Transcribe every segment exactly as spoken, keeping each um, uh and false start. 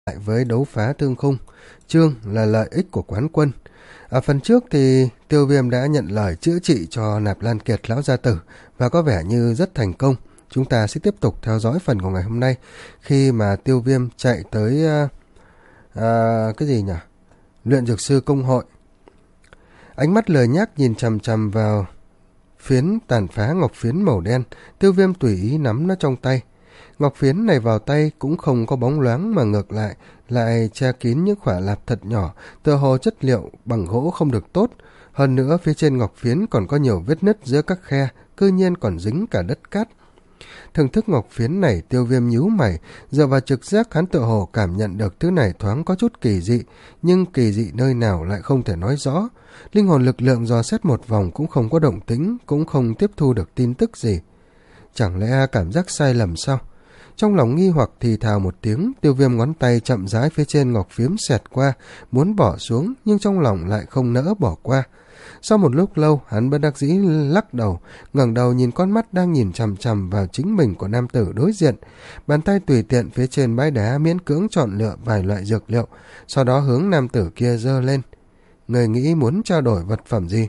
lại với đấu phá thương khung. Chương là lợi ích của quán quân. Ở phần trước thì Tiêu Viêm đã nhận lời chữa trị cho Nạp Lan Kiệt lão gia tử và có vẻ như rất thành công. Chúng ta sẽ tiếp tục theo dõi phần của ngày hôm nay khi mà Tiêu Viêm chạy tới uh, uh, cái gì nhỉ? Luyện dược sư công hội. Ánh mắt lười nhác nhìn chằm chằm vào phiến tàn phá ngọc phiến màu đen. Tiêu Viêm tùy ý nắm nó trong tay. Ngọc phiến này vào tay cũng không có bóng loáng mà ngược lại lại che kín những khỏa lạp thật nhỏ, tựa hồ chất liệu bằng gỗ không được tốt. Hơn nữa phía trên ngọc phiến còn có nhiều vết nứt giữa các khe, cư nhiên còn dính cả đất cát. Thưởng thức ngọc phiến này, Tiêu Viêm nhíu mày, dựa vào trực giác hắn tựa hồ cảm nhận được thứ này thoáng có chút kỳ dị, nhưng kỳ dị nơi nào lại không thể nói rõ. Linh hồn lực lượng dò xét một vòng cũng không có động tĩnh, cũng không tiếp thu được tin tức gì. Chẳng lẽ cảm giác sai lầm sao? Trong lòng nghi hoặc thì thào một tiếng, Tiêu Viêm ngón tay chậm rãi phía trên ngọc phiến xẹt qua, muốn bỏ xuống nhưng trong lòng lại không nỡ bỏ qua. Sau một lúc lâu, hắn bất đắc dĩ lắc đầu, ngẩng đầu nhìn con mắt đang nhìn chằm chằm vào chính mình của nam tử đối diện. Bàn tay tùy tiện phía trên bãi đá miễn cưỡng chọn lựa vài loại dược liệu, sau đó hướng nam tử kia giơ lên. Người nghĩ muốn trao đổi vật phẩm gì?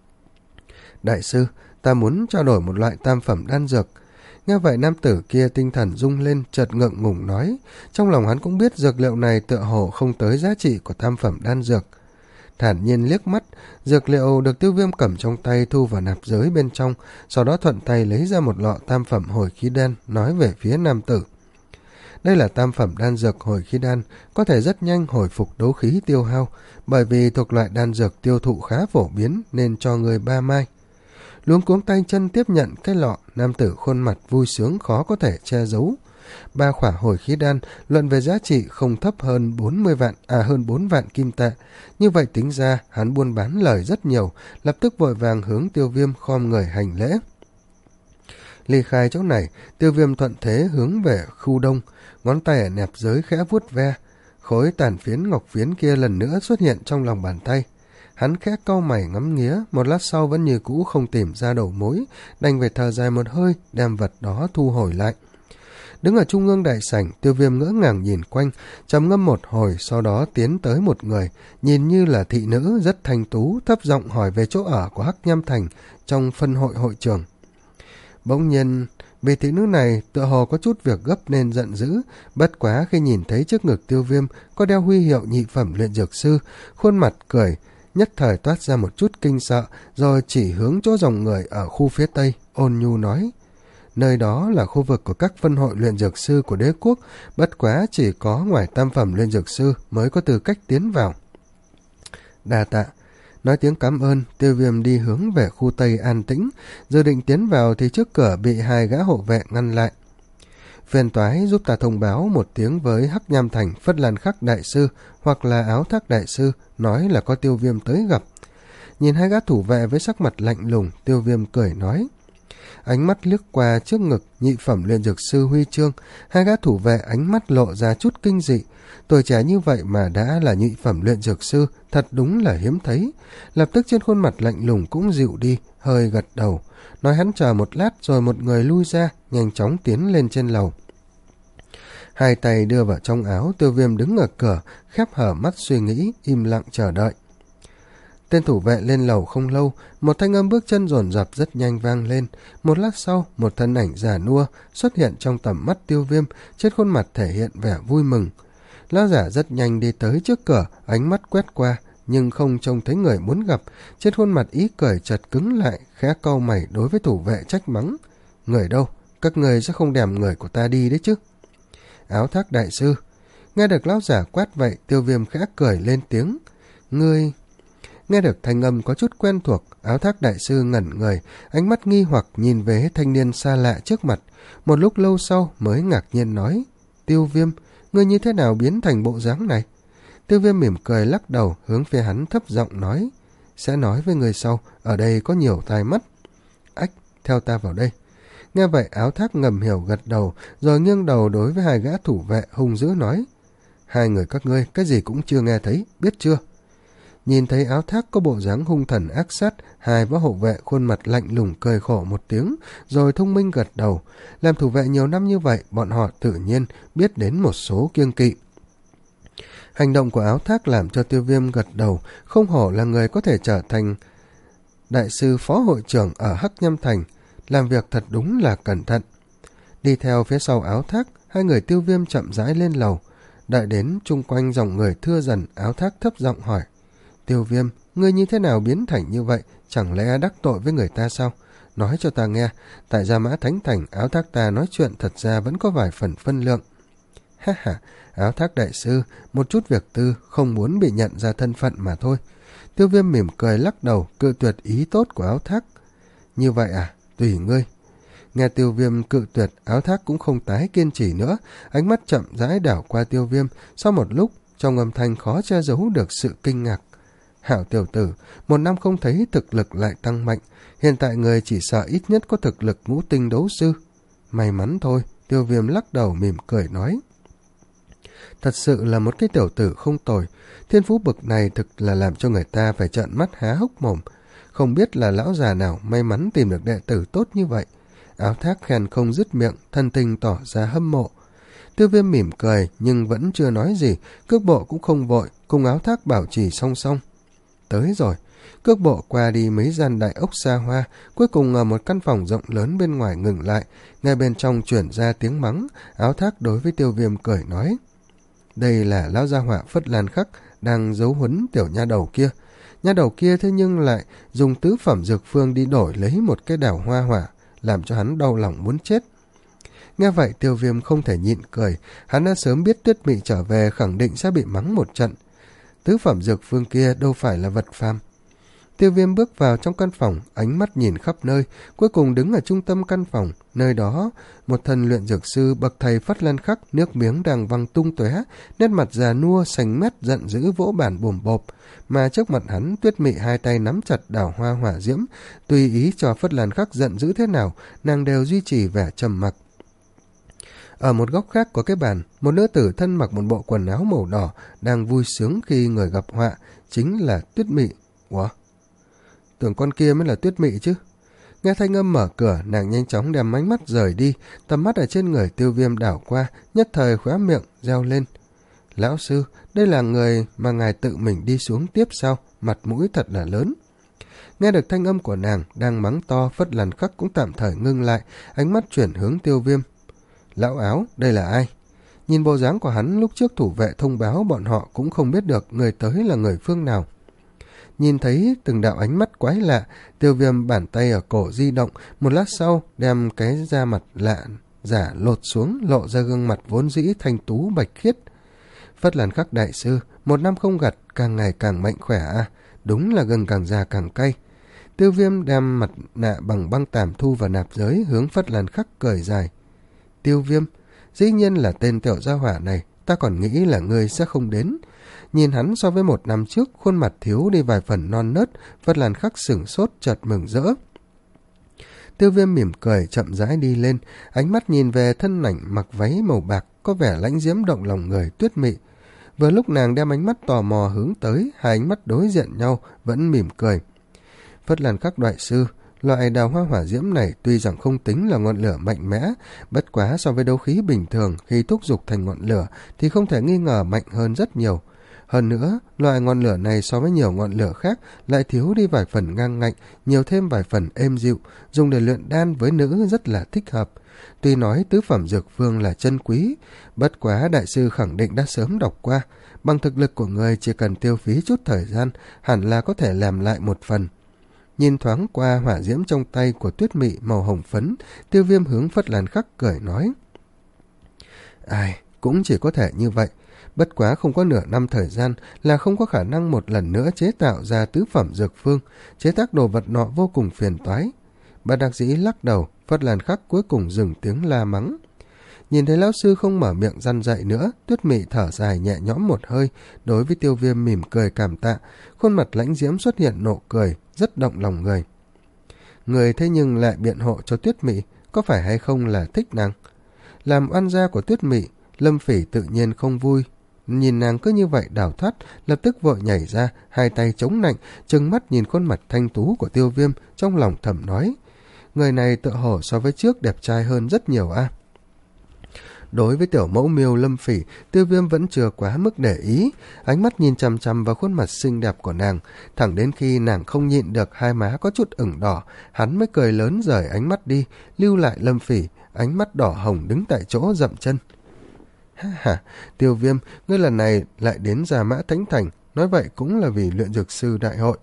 Đại sư, ta muốn trao đổi một loại tam phẩm đan dược. Nghe vậy nam tử kia tinh thần rung lên, chợt ngượng ngùng nói. Trong lòng hắn cũng biết dược liệu này tựa hồ không tới giá trị của tam phẩm đan dược. Thản nhiên liếc mắt, dược liệu được Tiêu Viêm cầm trong tay thu vào nạp giới bên trong, sau đó thuận tay lấy ra một lọ tam phẩm hồi khí đan, nói về phía nam tử. Đây là tam phẩm đan dược hồi khí đan, có thể rất nhanh hồi phục đấu khí tiêu hao, bởi vì thuộc loại đan dược tiêu thụ khá phổ biến nên cho người ba mai. Luống cuống tay chân tiếp nhận cái lọ, nam tử khuôn mặt vui sướng khó có thể che giấu. Ba khỏa hồi khí đan, luận về giá trị không thấp hơn bốn mươi vạn, à hơn bốn vạn kim tệ. Như vậy tính ra, hắn buôn bán lời rất nhiều, lập tức vội vàng hướng Tiêu Viêm khom người hành lễ. Ly khai chỗ này, Tiêu Viêm thuận thế hướng về khu đông, ngón tay ở nẹp giới khẽ vuốt ve. Khối tàn phiến ngọc phiến kia lần nữa xuất hiện trong lòng bàn tay. Hắn khẽ cau mày ngắm nghía, một lát sau vẫn như cũ không tìm ra đầu mối, đành phải thở dài một hơi, đem vật đó thu hồi lại. Đứng ở trung ương đại sảnh, Tiêu Viêm ngỡ ngàng nhìn quanh, trầm ngâm một hồi, sau đó tiến tới một người, nhìn như là thị nữ rất thanh tú, thấp giọng hỏi về chỗ ở của Hắc Nham Thành trong phân hội hội trường. Bỗng nhiên, vị thị nữ này tựa hồ có chút việc gấp nên giận dữ, bất quá khi nhìn thấy trước ngực Tiêu Viêm có đeo huy hiệu nhị phẩm luyện dược sư, khuôn mặt cười, nhất thời toát ra một chút kinh sợ, rồi chỉ hướng chỗ dòng người ở khu phía tây, ôn nhu nói. Nơi đó là khu vực của các phân hội luyện dược sư của đế quốc, bất quá chỉ có ngoài tam phẩm luyện dược sư mới có tư cách tiến vào. Đa tạ. Nói tiếng cảm ơn, Tiêu Viêm đi hướng về khu tây an tĩnh, dự định tiến vào thì trước cửa bị hai gã hộ vệ ngăn lại. Phiền toái giúp ta thông báo một tiếng với Hắc Nham Thành Phất Lan Khắc đại sư hoặc là Áo Thác đại sư, nói là có Tiêu Viêm tới gặp. Nhìn hai gã thủ vệ với sắc mặt lạnh lùng, Tiêu Viêm cười nói. Ánh mắt liếc qua trước ngực nhị phẩm luyện dược sư huy chương, hai gã thủ vệ ánh mắt lộ ra chút kinh dị. Tuổi trẻ như vậy mà đã là nhị phẩm luyện dược sư, thật đúng là hiếm thấy. Lập tức trên khuôn mặt lạnh lùng cũng dịu đi, hơi gật đầu, nói hắn chờ một lát rồi một người lui ra, nhanh chóng tiến lên trên lầu. Hai tay đưa vào trong áo, Tiêu Viêm đứng ở cửa, khép hở mắt suy nghĩ, im lặng chờ đợi. Tên thủ vệ lên lầu không lâu, một thanh âm bước chân dồn dập rất nhanh vang lên. Một lát sau, một thân ảnh già nua xuất hiện trong tầm mắt Tiêu Viêm, trên khuôn mặt thể hiện vẻ vui mừng. Lão giả rất nhanh đi tới trước cửa, ánh mắt quét qua, nhưng không trông thấy người muốn gặp. Trên khuôn mặt ý cười chợt cứng lại, khẽ cau mày đối với thủ vệ trách mắng. Người đâu? Các người sẽ không đèm người của ta đi đấy chứ? Áo Thác đại sư. Nghe được lão giả quát vậy, Tiêu Viêm khẽ cười lên tiếng. Ngươi... Nghe được thanh âm có chút quen thuộc, Áo Thác đại sư ngẩn người, ánh mắt nghi hoặc nhìn về thanh niên xa lạ trước mặt. Một lúc lâu sau mới ngạc nhiên nói. Tiêu Viêm, ngươi như thế nào biến thành bộ dáng này? Tiêu Viêm mỉm cười lắc đầu, hướng phía hắn thấp giọng nói. Sẽ nói với người sau, ở đây có nhiều tai mắt. Ách, theo ta vào đây. Nghe vậy Áo Thác ngầm hiểu gật đầu, rồi nghiêng đầu đối với hai gã thủ vệ hung dữ nói. Hai người các ngươi cái gì cũng chưa nghe thấy, biết chưa? Nhìn thấy Áo Thác có bộ dáng hung thần ác sát, hai võ hộ vệ khuôn mặt lạnh lùng cười khổ một tiếng, rồi thông minh gật đầu. Làm thủ vệ nhiều năm như vậy, bọn họ tự nhiên biết đến một số kiêng kỵ. Hành động của Áo Thác làm cho Tiêu Viêm gật đầu, không hổ là người có thể trở thành đại sư phó hội trưởng ở Hắc Nhâm Thành, làm việc thật đúng là cẩn thận. Đi theo phía sau Áo Thác, hai người Tiêu Viêm chậm rãi lên lầu. Đợi đến chung quanh dòng người thưa dần, Áo Thác thấp giọng hỏi: Tiêu Viêm, ngươi như thế nào biến thành như vậy, chẳng lẽ đắc tội với người ta sao? Nói cho ta nghe, tại Gia Mã Thánh Thành, Áo Thác ta nói chuyện thật ra vẫn có vài phần phân lượng. Ha ha, Áo Thác đại sư, một chút việc tư, không muốn bị nhận ra thân phận mà thôi. Tiêu Viêm mỉm cười lắc đầu, cự tuyệt ý tốt của Áo Thác. Như vậy à, tùy ngươi. Nghe Tiêu Viêm cự tuyệt, Áo Thác cũng không tái kiên trì nữa, ánh mắt chậm rãi đảo qua Tiêu Viêm, sau một lúc, trong âm thanh khó che giấu được sự kinh ngạc. Hảo tiểu tử, một năm không thấy thực lực lại tăng mạnh, hiện tại người chỉ sợ ít nhất có thực lực ngũ tinh đấu sư. May mắn thôi, Tiêu Viêm lắc đầu mỉm cười nói. Thật sự là một cái tiểu tử không tồi, thiên phú bậc này thực là làm cho người ta phải trợn mắt há hốc mồm. Không biết là lão già nào may mắn tìm được đệ tử tốt như vậy. Áo Thác khen không dứt miệng, thân tình tỏ ra hâm mộ. Tiêu Viêm mỉm cười nhưng vẫn chưa nói gì, cước bộ cũng không vội, cùng Áo Thác bảo trì song song. Tới rồi, cước bộ qua đi mấy gian đại ốc xa hoa, cuối cùng ở một căn phòng rộng lớn bên ngoài ngừng lại, ngay bên trong chuyển ra tiếng mắng. Áo Thác đối với Tiêu Viêm cười nói: Đây là lão gia họa Phất Lan Khắc đang giấu huấn tiểu nha đầu kia. Nha đầu kia thế nhưng lại dùng tứ phẩm dược phương đi đổi lấy một cái đảo hoa hỏa, làm cho hắn đau lòng muốn chết. Nghe vậy Tiêu Viêm không thể nhịn cười, hắn đã sớm biết Tuyết Mị trở về khẳng định sẽ bị mắng một trận. Tứ phẩm dược phương kia đâu phải là vật phàm. Tiêu Viêm bước vào trong căn phòng, ánh mắt nhìn khắp nơi, cuối cùng đứng ở trung tâm căn phòng, nơi đó một thần luyện dược sư bậc thầy Phất Lan Khắc nước miếng đang văng tung tóe, nét mặt già nua xanh mét giận dữ vỗ bàn bùm bộp, mà trước mặt hắn Tuyết Mị hai tay nắm chặt đảo hoa hỏa diễm, tùy ý cho Phất Lan Khắc giận dữ thế nào, nàng đều duy trì vẻ trầm mặc. Ở một góc khác của cái bàn, một nữ tử thân mặc một bộ quần áo màu đỏ đang vui sướng khi người gặp họa, chính là Tuyết Mị. Ủa? Tưởng con kia mới là Tuyết Mị chứ. Nghe thanh âm mở cửa, nàng nhanh chóng đem ánh mắt rời đi, tầm mắt ở trên người Tiêu Viêm đảo qua, nhất thời khóe miệng reo lên: Lão sư, đây là người mà ngài tự mình đi xuống tiếp sao? Mặt mũi thật là lớn. Nghe được thanh âm của nàng đang mắng to, Phất Lan Khắc cũng tạm thời ngưng lại, ánh mắt chuyển hướng Tiêu Viêm. Lão Áo, đây là ai? Nhìn bộ dáng của hắn, lúc trước thủ vệ thông báo bọn họ cũng không biết được người tới là người phương nào. Nhìn thấy từng đạo ánh mắt quái lạ, Tiêu Viêm bàn tay ở cổ di động, một lát sau đem cái da mặt lạ giả lột xuống, lộ ra gương mặt vốn dĩ thanh tú bạch khiết. Phất Lan Khắc đại sư, một năm không gặt, càng ngày càng mạnh khỏe à, đúng là gừng càng già càng cay. Tiêu Viêm đem mặt nạ bằng băng tàm thu vào nạp giới, hướng Phất Lan Khắc cười dài. Tiêu Viêm, dĩ nhiên là tên tiểu gia hỏa này, ta còn nghĩ là ngươi sẽ không đến. Nhìn hắn so với một năm trước, khuôn mặt thiếu đi vài phần non nớt, Phất Lan Khắc sửng sốt chợt mừng rỡ. Tiêu Viêm mỉm cười chậm rãi đi lên, ánh mắt nhìn về thân ảnh mặc váy màu bạc, có vẻ lãnh diễm động lòng người Tuyết Mị. Vừa lúc nàng đem ánh mắt tò mò hướng tới, hai ánh mắt đối diện nhau, vẫn mỉm cười. Phất Lan Khắc đại sư, loại đào hoa hỏa diễm này tuy rằng không tính là ngọn lửa mạnh mẽ, bất quá so với đấu khí bình thường khi thúc dục thành ngọn lửa thì không thể nghi ngờ mạnh hơn rất nhiều. Hơn nữa, loại ngọn lửa này so với nhiều ngọn lửa khác lại thiếu đi vài phần ngang ngạnh, nhiều thêm vài phần êm dịu, dùng để luyện đan với nữ rất là thích hợp. Tuy nói tứ phẩm dược phương là chân quý, bất quá đại sư khẳng định đã sớm đọc qua, bằng thực lực của người chỉ cần tiêu phí chút thời gian, hẳn là có thể làm lại một phần. Nhìn thoáng qua hỏa diễm trong tay của Tuyết Mị màu hồng phấn, Tiêu Viêm hướng Phất Lan Khắc cười nói: Ai, cũng chỉ có thể như vậy. Bất quá không có nửa năm thời gian là không có khả năng một lần nữa chế tạo ra tứ phẩm dược phương, chế tác đồ vật nọ vô cùng phiền toái. Bất đắc dĩ lắc đầu, Phất Lan Khắc cuối cùng dừng tiếng la mắng. Nhìn thấy lão sư không mở miệng răn dạy nữa, Tuyết Mị thở dài nhẹ nhõm một hơi, đối với Tiêu Viêm mỉm cười cảm tạ, khuôn mặt lãnh diễm xuất hiện nụ cười, rất động lòng người. Người thế nhưng lại biện hộ cho Tuyết Mị, có phải hay không là thích nàng? Làm oan gia của Tuyết Mị, Lâm Phỉ tự nhiên không vui. Nhìn nàng cứ như vậy đào thoát, lập tức vội nhảy ra, hai tay chống nạnh, trừng mắt nhìn khuôn mặt thanh tú của Tiêu Viêm, trong lòng thầm nói: người này tựa hồ so với trước đẹp trai hơn rất nhiều a. À. Đối với tiểu mẫu miêu Lâm Phỉ, Tiêu Viêm vẫn chưa quá mức để ý, ánh mắt nhìn chằm chằm vào khuôn mặt xinh đẹp của nàng, thẳng đến khi nàng không nhịn được hai má có chút ửng đỏ, hắn mới cười lớn rời ánh mắt đi, lưu lại Lâm Phỉ, ánh mắt đỏ hồng đứng tại chỗ dậm chân. Ha ha, Tiêu Viêm, ngươi lần này lại đến Gia Mã Thánh Thành, nói vậy cũng là vì luyện dược sư đại hội.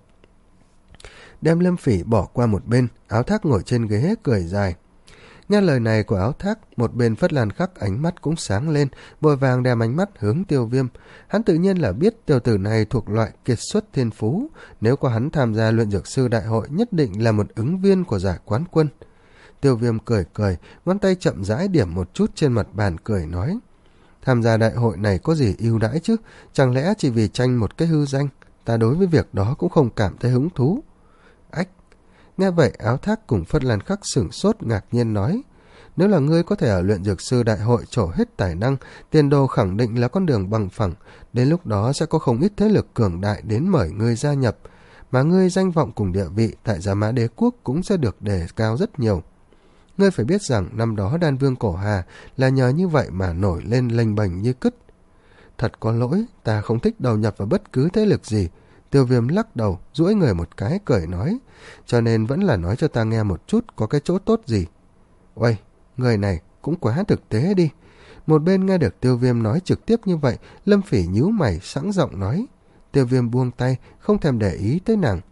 Đem Lâm Phỉ bỏ qua một bên, Áo Thác ngồi trên ghế cười dài. Nghe lời này của Áo Thác, một bên Phất Lan Khắc ánh mắt cũng sáng lên, vội vàng đem ánh mắt hướng Tiêu Viêm. Hắn tự nhiên là biết tiểu tử này thuộc loại kiệt xuất thiên phú, nếu có hắn tham gia luyện dược sư đại hội nhất định là một ứng viên của giải quán quân. Tiêu Viêm cười cười, ngón tay chậm rãi điểm một chút trên mặt bàn cười nói: tham gia đại hội này có gì ưu đãi chứ, chẳng lẽ chỉ vì tranh một cái hư danh, ta đối với việc đó cũng không cảm thấy hứng thú. Ách! Nghe vậy Áo Thác cùng Phất Lan Khắc sửng sốt ngạc nhiên nói: nếu là ngươi có thể ở luyện dược sư đại hội trổ hết tài năng, tiền đồ khẳng định là con đường bằng phẳng, đến lúc đó sẽ có không ít thế lực cường đại đến mời ngươi gia nhập, mà ngươi danh vọng cùng địa vị tại Gia Mã Đế Quốc cũng sẽ được đề cao rất nhiều. Ngươi phải biết rằng năm đó Đan Vương Cổ Hà là nhờ như vậy mà nổi lên lênh bềnh như cứt. Thật có lỗi, ta không thích đầu nhập vào bất cứ thế lực gì. Tiêu Viêm lắc đầu, duỗi người một cái cười nói, cho nên vẫn là nói cho ta nghe một chút có cái chỗ tốt gì. Uầy, người này cũng quá thực tế đi. Một bên nghe được Tiêu Viêm nói trực tiếp như vậy, Lâm Phỉ nhíu mày sẵn giọng nói. Tiêu Viêm buông tay, không thèm để ý tới nàng.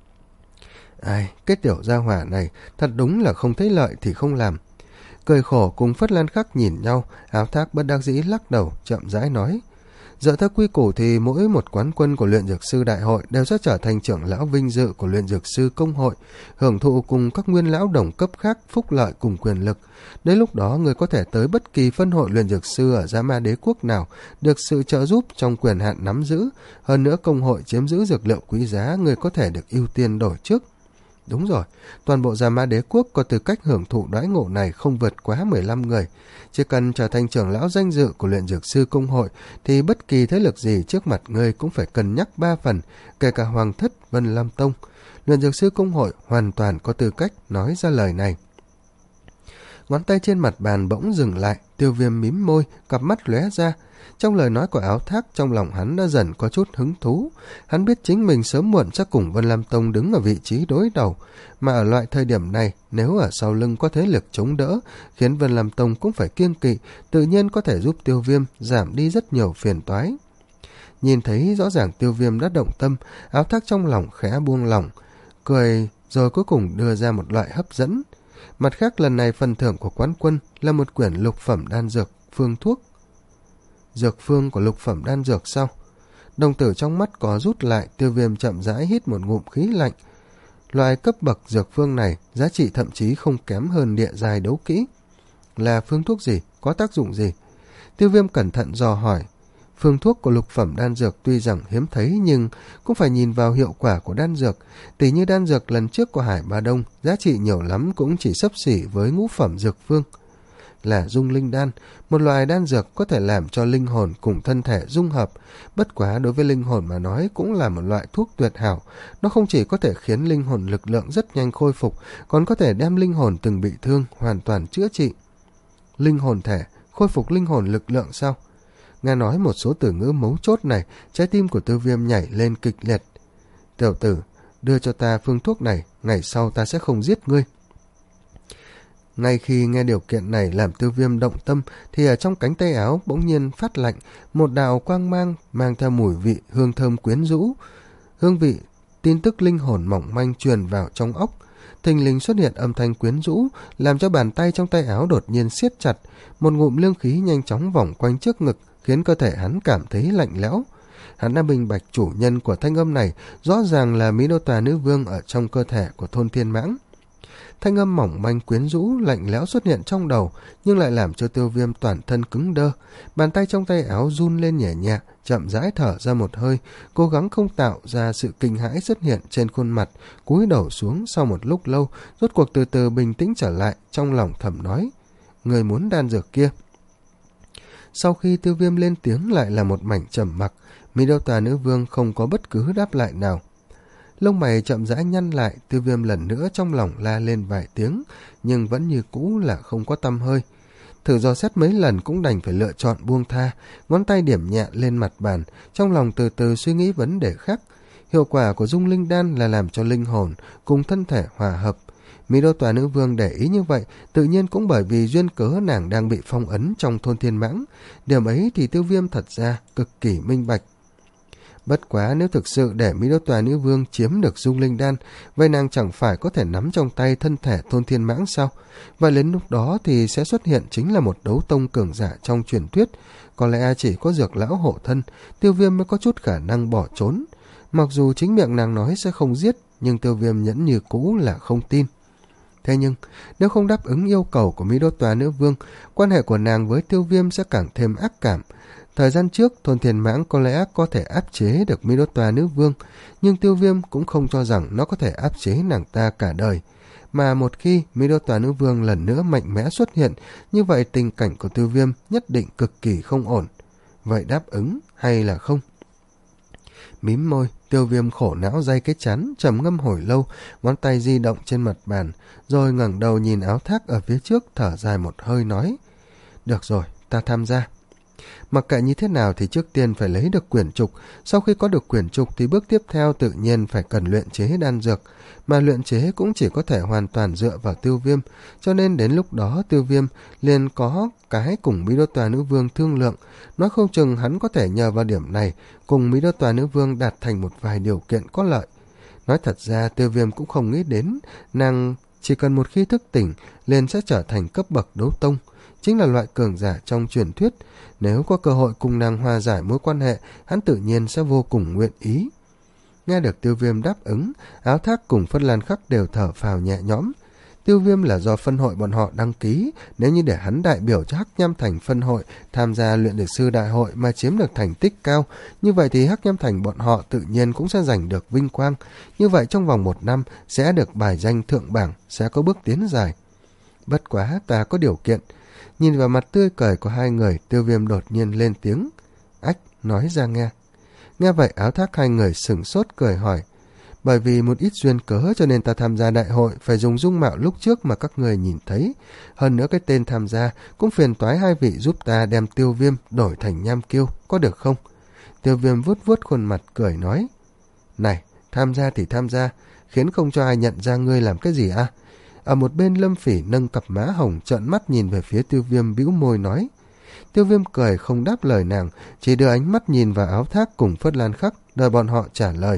Ai, cái tiểu gia hỏa này thật đúng là không thấy lợi thì không làm. Cười khổ cùng Phất Lan Khắc nhìn nhau, Áo Thác bất đắc dĩ lắc đầu, chậm rãi nói. Dựa theo quy củ thì mỗi một quán quân của luyện dược sư đại hội đều sẽ trở thành trưởng lão vinh dự của luyện dược sư công hội, hưởng thụ cùng các nguyên lão đồng cấp khác phúc lợi cùng quyền lực. Đến lúc đó người có thể tới bất kỳ phân hội luyện dược sư ở Gia Mã Đế Quốc nào, được sự trợ giúp trong quyền hạn nắm giữ. Hơn nữa công hội chiếm giữ dược liệu quý giá, người có thể được ưu tiên đổi trước. Đúng rồi, toàn bộ Gia Mã Đế Quốc có tư cách hưởng thụ đãi ngộ này không vượt quá mười lăm người. Chỉ cần trở thành trưởng lão danh dự của luyện dược sư công hội thì bất kỳ thế lực gì trước mặt ngươi cũng phải cân nhắc ba phần, kể cả Hoàng Thất, Vân Lam Tông. Luyện dược sư công hội hoàn toàn có tư cách nói ra lời này. Ngón tay trên mặt bàn bỗng dừng lại, Tiêu Viêm mím môi, cặp mắt lóe ra. Trong lời nói của Áo Thác, trong lòng hắn đã dần có chút hứng thú. Hắn biết chính mình sớm muộn sẽ cùng Vân Lam Tông đứng ở vị trí đối đầu, mà ở loại thời điểm này, nếu ở sau lưng có thế lực chống đỡ, khiến Vân Lam Tông cũng phải kiêng kỵ, tự nhiên có thể giúp Tiêu Viêm giảm đi rất nhiều phiền toái. Nhìn thấy rõ ràng Tiêu Viêm đã động tâm, Áo Thác trong lòng khẽ buông lỏng, cười rồi cuối cùng đưa ra một loại hấp dẫn. Mặt khác, lần này phần thưởng của quán quân là một quyển lục phẩm đan dược phương thuốc. Dược phương của lục phẩm đan dược sao? Đồng tử trong mắt có rút lại, Tiêu Viêm chậm rãi hít một ngụm khí lạnh. Loại cấp bậc dược phương này giá trị thậm chí không kém hơn địa giai đấu kỹ. Là phương thuốc gì? Có tác dụng gì? Tiêu Viêm cẩn thận dò hỏi. Phương thuốc của lục phẩm đan dược tuy rằng hiếm thấy nhưng cũng phải nhìn vào hiệu quả của đan dược. Tỷ như đan dược lần trước của Hải Ba Đông, giá trị nhiều lắm cũng chỉ xấp xỉ với ngũ phẩm dược phương. Là dung linh đan, một loại đan dược có thể làm cho linh hồn cùng thân thể dung hợp. Bất quá đối với linh hồn mà nói cũng là một loại thuốc tuyệt hảo. Nó không chỉ có thể khiến linh hồn lực lượng rất nhanh khôi phục, còn có thể đem linh hồn từng bị thương hoàn toàn chữa trị. Linh hồn thể, khôi phục linh hồn lực lượng sao? Nghe nói một số từ ngữ mấu chốt này, trái tim của Tiêu Viêm nhảy lên kịch liệt. Tiểu tử, đưa cho ta phương thuốc này, ngày sau ta sẽ không giết ngươi. Ngay khi nghe điều kiện này làm Tiêu Viêm động tâm thì ở trong cánh tay áo bỗng nhiên phát lạnh, một đạo quang mang mang theo mùi vị hương thơm quyến rũ. Hương vị, tin tức linh hồn mỏng manh truyền vào trong óc. Thình lình xuất hiện âm thanh quyến rũ, làm cho bàn tay trong tay áo đột nhiên siết chặt. Một ngụm lương khí nhanh chóng vòng quanh trước ngực, khiến cơ thể hắn cảm thấy lạnh lẽo. Hắn đã minh bạch chủ nhân của thanh âm này rõ ràng là Mỹ Đô Tà Nữ Vương ở trong cơ thể của thôn Thiên Mãng. Thanh âm mỏng manh quyến rũ, lạnh lẽo xuất hiện trong đầu, nhưng lại làm cho Tiêu Viêm toàn thân cứng đơ. Bàn tay trong tay áo run lên nhẹ nhẹ, chậm rãi thở ra một hơi, cố gắng không tạo ra sự kinh hãi xuất hiện trên khuôn mặt, cúi đầu xuống. Sau một lúc lâu, rốt cuộc từ từ bình tĩnh trở lại, trong lòng thầm nói, người muốn đan dược kia. Sau khi Tiêu Viêm lên tiếng lại là một mảnh trầm mặc, Mỹ Đô Tà Nữ Vương không có bất cứ đáp lại nào. Lông mày chậm rãi nhăn lại, Tiêu Viêm lần nữa trong lòng la lên vài tiếng, nhưng vẫn như cũ là không có tăm hơi. thử dò xét mấy lần cũng đành phải lựa chọn buông tha, ngón tay điểm nhẹ lên mặt bàn, trong lòng từ từ suy nghĩ vấn đề khác. Hiệu quả của dung linh đan là làm cho linh hồn cùng thân thể hòa hợp. Mỹ Đô Tòa Nữ Vương để ý như vậy, tự nhiên cũng bởi vì duyên cớ nàng đang bị phong ấn trong thôn Thiên Mãng. Điểm ấy thì Tiêu Viêm thật ra cực kỳ minh bạch. Bất quá nếu thực sự để Mỹ Đô Tòa Nữ Vương chiếm được dung linh đan, vậy nàng chẳng phải có thể nắm trong tay thân thể thôn Thiên Mãng sao? Và đến lúc đó thì sẽ xuất hiện chính là một đấu tông cường giả trong truyền thuyết. Có lẽ chỉ có Dược lão hộ thân, Tiêu Viêm mới có chút khả năng bỏ trốn. Mặc dù chính miệng nàng nói sẽ không giết, nhưng Tiêu Viêm nhẫn như cũ là không tin. Thế nhưng, nếu không đáp ứng yêu cầu của Mỹ Đô Tòa Nữ Vương, quan hệ của nàng với Tiêu Viêm sẽ càng thêm ác cảm. Thời gian trước, thôn Thiên Mãng có lẽ có thể áp chế được Mỹ Đô Tòa Nữ Vương, nhưng Tiêu Viêm cũng không cho rằng nó có thể áp chế nàng ta cả đời. Mà một khi Mỹ Đô Tòa Nữ Vương lần nữa mạnh mẽ xuất hiện, như vậy tình cảnh của Tiêu Viêm nhất định cực kỳ không ổn. Vậy đáp ứng hay là không? Mím môi, Tiêu Viêm khổ não day cái chán, trầm ngâm hồi lâu, ngón tay di động trên mặt bàn, rồi ngẩng đầu nhìn áo thác ở phía trước, thở dài một hơi nói: Được rồi, ta tham gia. Mặc kệ như thế nào thì trước tiên phải lấy được quyển trục, sau khi có được quyển trục thì bước tiếp theo tự nhiên phải cần luyện chế đan dược, mà luyện chế cũng chỉ có thể hoàn toàn dựa vào Tiêu Viêm, cho nên đến lúc đó Tiêu Viêm liền có cái cùng Mỹ Đô Tòa Nữ Vương thương lượng, nói không chừng hắn có thể nhờ vào điểm này cùng Mỹ Đô Tòa Nữ Vương đạt thành một vài điều kiện có lợi. Nói thật ra Tiêu Viêm cũng không nghĩ đến nàng chỉ cần một khi thức tỉnh liền sẽ trở thành cấp bậc đấu tông, chính là loại cường giả trong truyền thuyết. Nếu có cơ hội cùng nàng hòa giải mối quan hệ, hắn tự nhiên sẽ vô cùng nguyện ý. Nghe được Tiêu Viêm đáp ứng, Áo Thác cùng Phất Lan Khắc đều thở phào nhẹ nhõm. Tiêu Viêm là do phân hội bọn họ đăng ký, nếu như để hắn đại biểu cho Hắc Nham Thành phân hội tham gia luyện dược sư đại hội mà chiếm được thành tích cao, như vậy thì Hắc Nham Thành bọn họ tự nhiên cũng sẽ giành được vinh quang. Như vậy trong vòng một năm sẽ được bài danh thượng bảng, sẽ có bước tiến dài. Bất quá ta có điều kiện. Nhìn vào mặt tươi cười của hai người, Tiêu Viêm đột nhiên lên tiếng. Ách, nói ra nghe. Nghe vậy Áo Thác hai người sửng sốt cười hỏi. Bởi vì một ít duyên cớ cho nên ta tham gia đại hội phải dùng dung mạo lúc trước mà các người nhìn thấy. Hơn nữa cái tên tham gia cũng phiền toái hai vị giúp ta đem Tiêu Viêm đổi thành Nham Kiêu, có được không? Tiêu Viêm vuốt vuốt khuôn mặt cười nói. Này, tham gia thì tham gia, khiến không cho ai nhận ra ngươi làm cái gì à? Ở một bên Lâm Phỉ nâng cặp má hồng trợn mắt nhìn về phía Tiêu Viêm, bĩu môi nói. Tiêu Viêm cười không đáp lời nàng, chỉ đưa ánh mắt nhìn vào Áo Thác cùng Phất Lan Khắc, đợi bọn họ trả lời.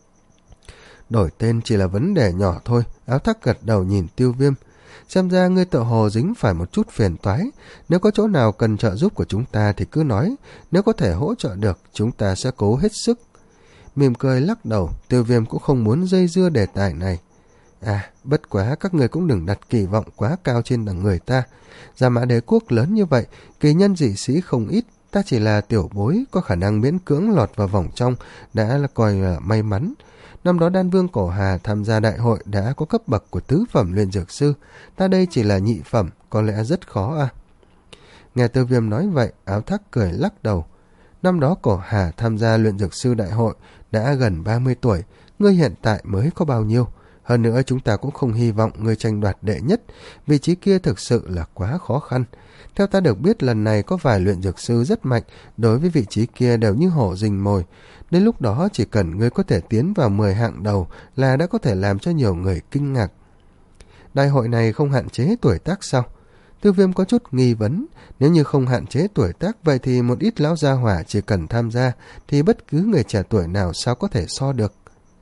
Đổi tên chỉ là vấn đề nhỏ thôi. Áo Thác gật đầu nhìn Tiêu Viêm. Xem ra ngươi tự hồ dính phải một chút phiền toái. Nếu có chỗ nào cần trợ giúp của chúng ta thì cứ nói. Nếu có thể hỗ trợ được, chúng ta sẽ cố hết sức. Mỉm cười lắc đầu, Tiêu Viêm cũng không muốn dây dưa đề tài này. À, bất quá các người cũng đừng đặt kỳ vọng quá cao trên đằng người ta. Gia Mã Đế Quốc lớn như vậy, kỳ nhân dị sĩ không ít. Ta chỉ là tiểu bối, có khả năng miễn cưỡng lọt vào vòng trong, đã là coi là may mắn. Năm đó Đan Vương Cổ Hà tham gia đại hội đã có cấp bậc của tứ phẩm luyện dược sư, ta đây chỉ là nhị phẩm, có lẽ rất khó à. Nghe Tiêu Viêm nói vậy, Áo Thác cười lắc đầu. Năm đó Cổ Hà tham gia luyện dược sư đại hội đã gần ba mươi tuổi, ngươi hiện tại mới có bao nhiêu? Hơn nữa chúng ta cũng không hy vọng ngươi tranh đoạt đệ nhất, vị trí kia thực sự là quá khó khăn. Theo ta được biết lần này có vài luyện dược sư rất mạnh, đối với vị trí kia đều như hổ rình mồi. Đến lúc đó chỉ cần ngươi có thể tiến vào mười hạng đầu là đã có thể làm cho nhiều người kinh ngạc. Đại hội này không hạn chế tuổi tác sao? Tiêu Viêm có chút nghi vấn, nếu như không hạn chế tuổi tác vậy thì một ít lão gia hỏa chỉ cần tham gia thì bất cứ người trẻ tuổi nào sao có thể so được.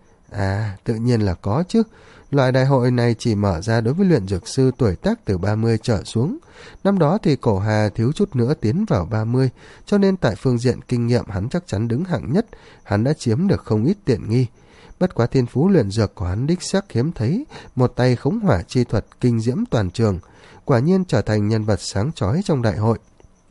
À, tự nhiên là có chứ. Loại đại hội này chỉ mở ra đối với luyện dược sư tuổi tác từ ba mươi trở xuống. Năm đó thì Cổ Hà thiếu chút nữa tiến vào ba mươi, cho nên tại phương diện kinh nghiệm hắn chắc chắn đứng hạng nhất, hắn đã chiếm được không ít tiện nghi. Bất quá thiên phú luyện dược của hắn đích xác hiếm thấy, một tay khống hỏa chi thuật kinh diễm toàn trường, quả nhiên trở thành nhân vật sáng chói trong đại hội.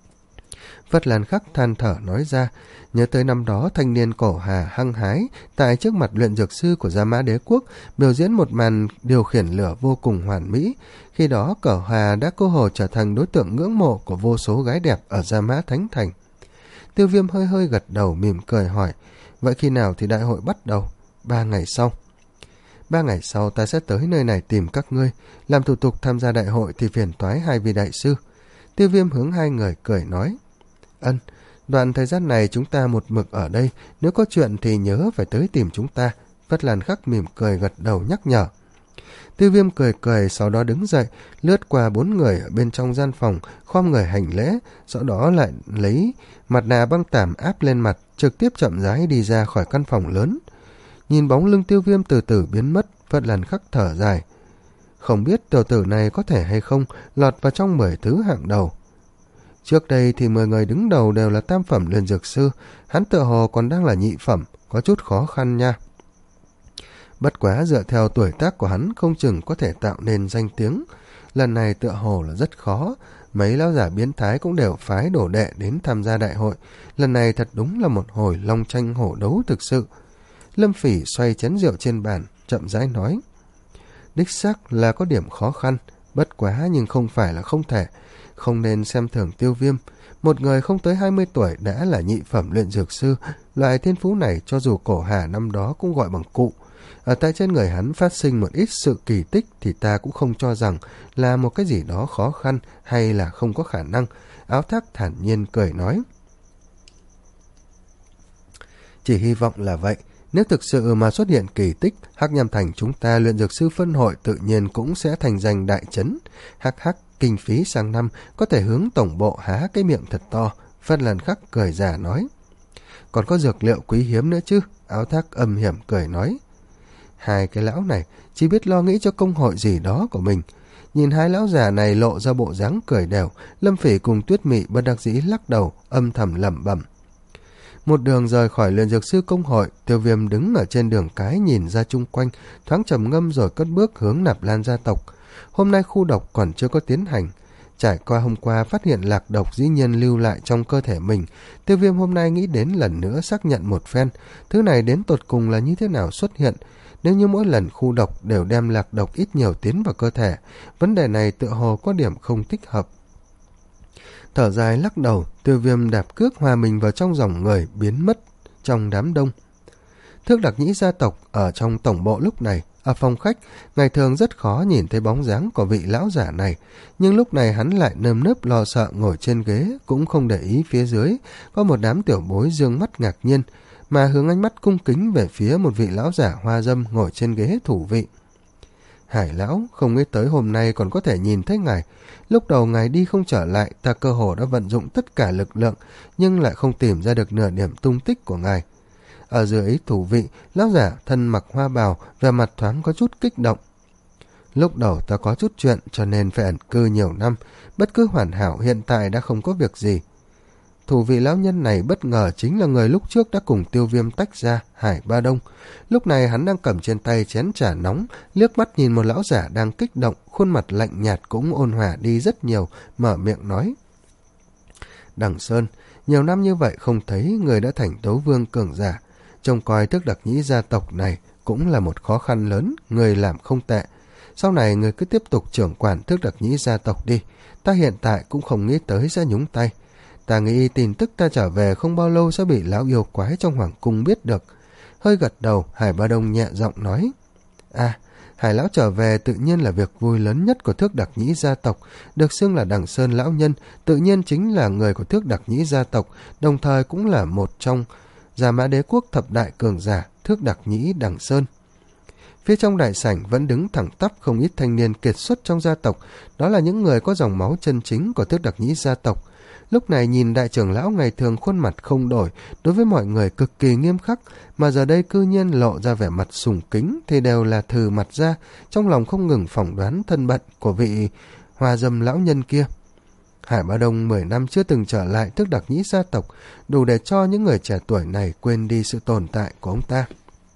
Phất Lan Khắc than thở nói ra, nhớ tới năm đó thanh niên Cổ Hà hăng hái tại trước mặt luyện dược sư của Gia Mã Đế Quốc biểu diễn một màn điều khiển lửa vô cùng hoàn mỹ. Khi đó Cổ Hà đã cơ hồ trở thành đối tượng ngưỡng mộ của vô số gái đẹp ở Gia Mã Thánh Thành. Tiêu Viêm hơi hơi gật đầu mỉm cười hỏi, vậy khi nào thì đại hội bắt đầu? Ba ngày sau. Ba ngày sau ta sẽ tới nơi này tìm các ngươi, làm thủ tục tham gia đại hội thì phiền toái hai vị đại sư. Tiêu Viêm hướng hai người cười nói: Ân, đoạn thời gian này chúng ta một mực ở đây, nếu có chuyện thì nhớ phải tới tìm chúng ta. Phất Lan Khắc mỉm cười gật đầu nhắc nhở. Tiêu Viêm cười cười, sau đó đứng dậy, lướt qua bốn người ở bên trong gian phòng, khom người hành lễ, sau đó lại lấy mặt nạ băng tảm áp lên mặt, trực tiếp chậm rãi đi ra khỏi căn phòng lớn. Nhìn bóng lưng Tiêu Viêm từ từ biến mất, Phất Lan Khắc thở dài. Không biết tiểu tử này có thể hay không lọt vào trong mười thứ hạng đầu. Trước đây thì mười người đứng đầu đều là tam phẩm luyện dược sư, hắn tựa hồ còn đang là nhị phẩm, có chút khó khăn nha. Bất quá dựa theo tuổi tác của hắn không chừng có thể tạo nên danh tiếng. Lần này tựa hồ là rất khó, mấy lão giả biến thái cũng đều phái đồ đệ đến tham gia đại hội. Lần này thật đúng là một hồi long tranh hổ đấu thực sự. Lâm Phỉ xoay chén rượu trên bàn, chậm rãi nói. Đích xác là có điểm khó khăn, bất quá nhưng không phải là không thể. Không nên xem thường Tiêu Viêm. Một người không tới hai mươi tuổi đã là nhị phẩm luyện dược sư, loại thiên phú này cho dù cổ Hà năm đó cũng gọi bằng cụ. Ở tại trên người hắn phát sinh một ít sự kỳ tích thì ta cũng không cho rằng là một cái gì đó khó khăn hay là không có khả năng. Áo Thác thản nhiên cười nói. Chỉ hy vọng là vậy. Nếu thực sự mà xuất hiện kỳ tích, Hắc Nham Thành chúng ta luyện dược sư phân hội tự nhiên cũng sẽ thành danh đại chấn. Hắc hắc, kinh phí sang năm có thể hướng tổng bộ há cái miệng thật to. Phất Lan Khắc cười giả nói. Còn có dược liệu quý hiếm nữa chứ? Áo Thác âm hiểm cười nói. Hai cái lão này chỉ biết lo nghĩ cho công hội gì đó của mình. Nhìn hai lão già này lộ ra bộ dáng cười đều, Lâm Phỉ cùng Tuyết Mị bất đắc dĩ lắc đầu, âm thầm lẩm bẩm. Một đường rời khỏi luyện dược sư công hội, Tiêu Viêm đứng ở trên đường cái nhìn ra chung quanh, thoáng trầm ngâm rồi cất bước hướng Nạp Lan gia tộc. Hôm nay khu độc còn chưa có tiến hành. Trải qua hôm qua phát hiện lạc độc dĩ nhiên lưu lại trong cơ thể mình, Tiêu Viêm hôm nay nghĩ đến lần nữa xác nhận một phen, thứ này đến tột cùng là như thế nào xuất hiện. Nếu như mỗi lần khu độc đều đem lạc độc ít nhiều tiến vào cơ thể, vấn đề này tựa hồ có điểm không thích hợp. Thở dài lắc đầu, Tiêu Viêm đạp cước hòa mình vào trong dòng người biến mất trong đám đông. Thước Đặc Nhĩ gia tộc ở trong tổng bộ lúc này, ở phòng khách, ngày thường rất khó nhìn thấy bóng dáng của vị lão giả này, nhưng lúc này hắn lại nơm nớp lo sợ ngồi trên ghế, cũng không để ý phía dưới có một đám tiểu bối dương mắt ngạc nhiên, mà hướng ánh mắt cung kính về phía một vị lão giả hoa dâm ngồi trên ghế thủ vị. Hải lão, không nghĩ tới hôm nay còn có thể nhìn thấy ngài. Lúc đầu ngài đi không trở lại, ta cơ hồ đã vận dụng tất cả lực lượng, nhưng lại không tìm ra được nửa điểm tung tích của ngài. Ở dưới thủ vị, lão giả thân mặc hoa bào, vẻ mặt thoáng có chút kích động. Lúc đầu ta có chút chuyện cho nên phải ẩn cư nhiều năm, bất cứ hoàn hảo hiện tại đã không có việc gì. Thủ vị lão nhân này bất ngờ chính là người lúc trước đã cùng Tiêu Viêm tách ra, Hải Ba Đông. Lúc này hắn đang cầm trên tay chén trà nóng, liếc mắt nhìn một lão giả đang kích động, khuôn mặt lạnh nhạt cũng ôn hòa đi rất nhiều, mở miệng nói. Đằng Sơn, nhiều năm như vậy không thấy người đã thành đấu vương cường giả. Trông coi Thước Đặc Nhĩ gia tộc này cũng là một khó khăn lớn, người làm không tệ. Sau này người cứ tiếp tục trưởng quản Thước Đặc Nhĩ gia tộc đi, ta hiện tại cũng không nghĩ tới sẽ nhúng tay. Ta nghĩ tin tức ta trở về không bao lâu sẽ bị lão yêu quái trong hoàng cung biết được. Hơi gật đầu, Hải Ba Đông nhẹ giọng nói. À, Hải lão trở về tự nhiên là việc vui lớn nhất của Thước Đặc Nhĩ gia tộc, được xưng là Đằng Sơn lão nhân, tự nhiên chính là người của Thước Đặc Nhĩ gia tộc, đồng thời cũng là một trong Gia Mã Đế quốc thập đại cường giả Thước Đặc Nhĩ Đằng Sơn. Phía trong đại sảnh vẫn đứng thẳng tắp không ít thanh niên kiệt xuất trong gia tộc, đó là những người có dòng máu chân chính của Thước Đặc Nhĩ gia tộc. Lúc này nhìn đại trưởng lão ngày thường khuôn mặt không đổi, đối với mọi người cực kỳ nghiêm khắc, mà giờ đây cư nhiên lộ ra vẻ mặt sùng kính thì đều là thừ mặt ra, trong lòng không ngừng phỏng đoán thân bận của vị hoa dâm lão nhân kia. Hải Ba Đông mười năm chưa từng trở lại Thước Đặc Nhĩ gia tộc, đủ để cho những người trẻ tuổi này quên đi sự tồn tại của ông ta.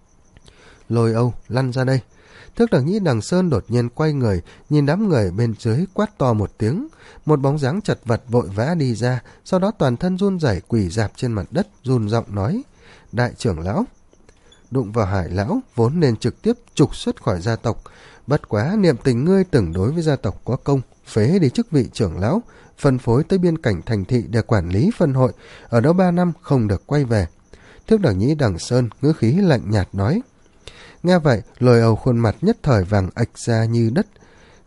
Lôi Âu, lăn ra đây. Thước Đặc Nhĩ Đằng Sơn đột nhiên quay người, nhìn đám người bên dưới quát to một tiếng, một bóng dáng chật vật vội vã đi ra, sau đó toàn thân run rẩy quỳ rạp trên mặt đất, run giọng nói: Đại trưởng lão. Đụng vào Hải lão vốn nên trực tiếp trục xuất khỏi gia tộc, bất quá niệm tình ngươi từng đối với gia tộc có công, phế đi chức vị trưởng lão, phân phối tới biên cảnh thành thị để quản lý phân hội, ở đó ba năm không được quay về. Thước Đặc Nhĩ Đằng Sơn ngữ khí lạnh nhạt nói. Nghe vậy, Lôi Âu khuôn mặt nhất thời vàng ạch ra như đất.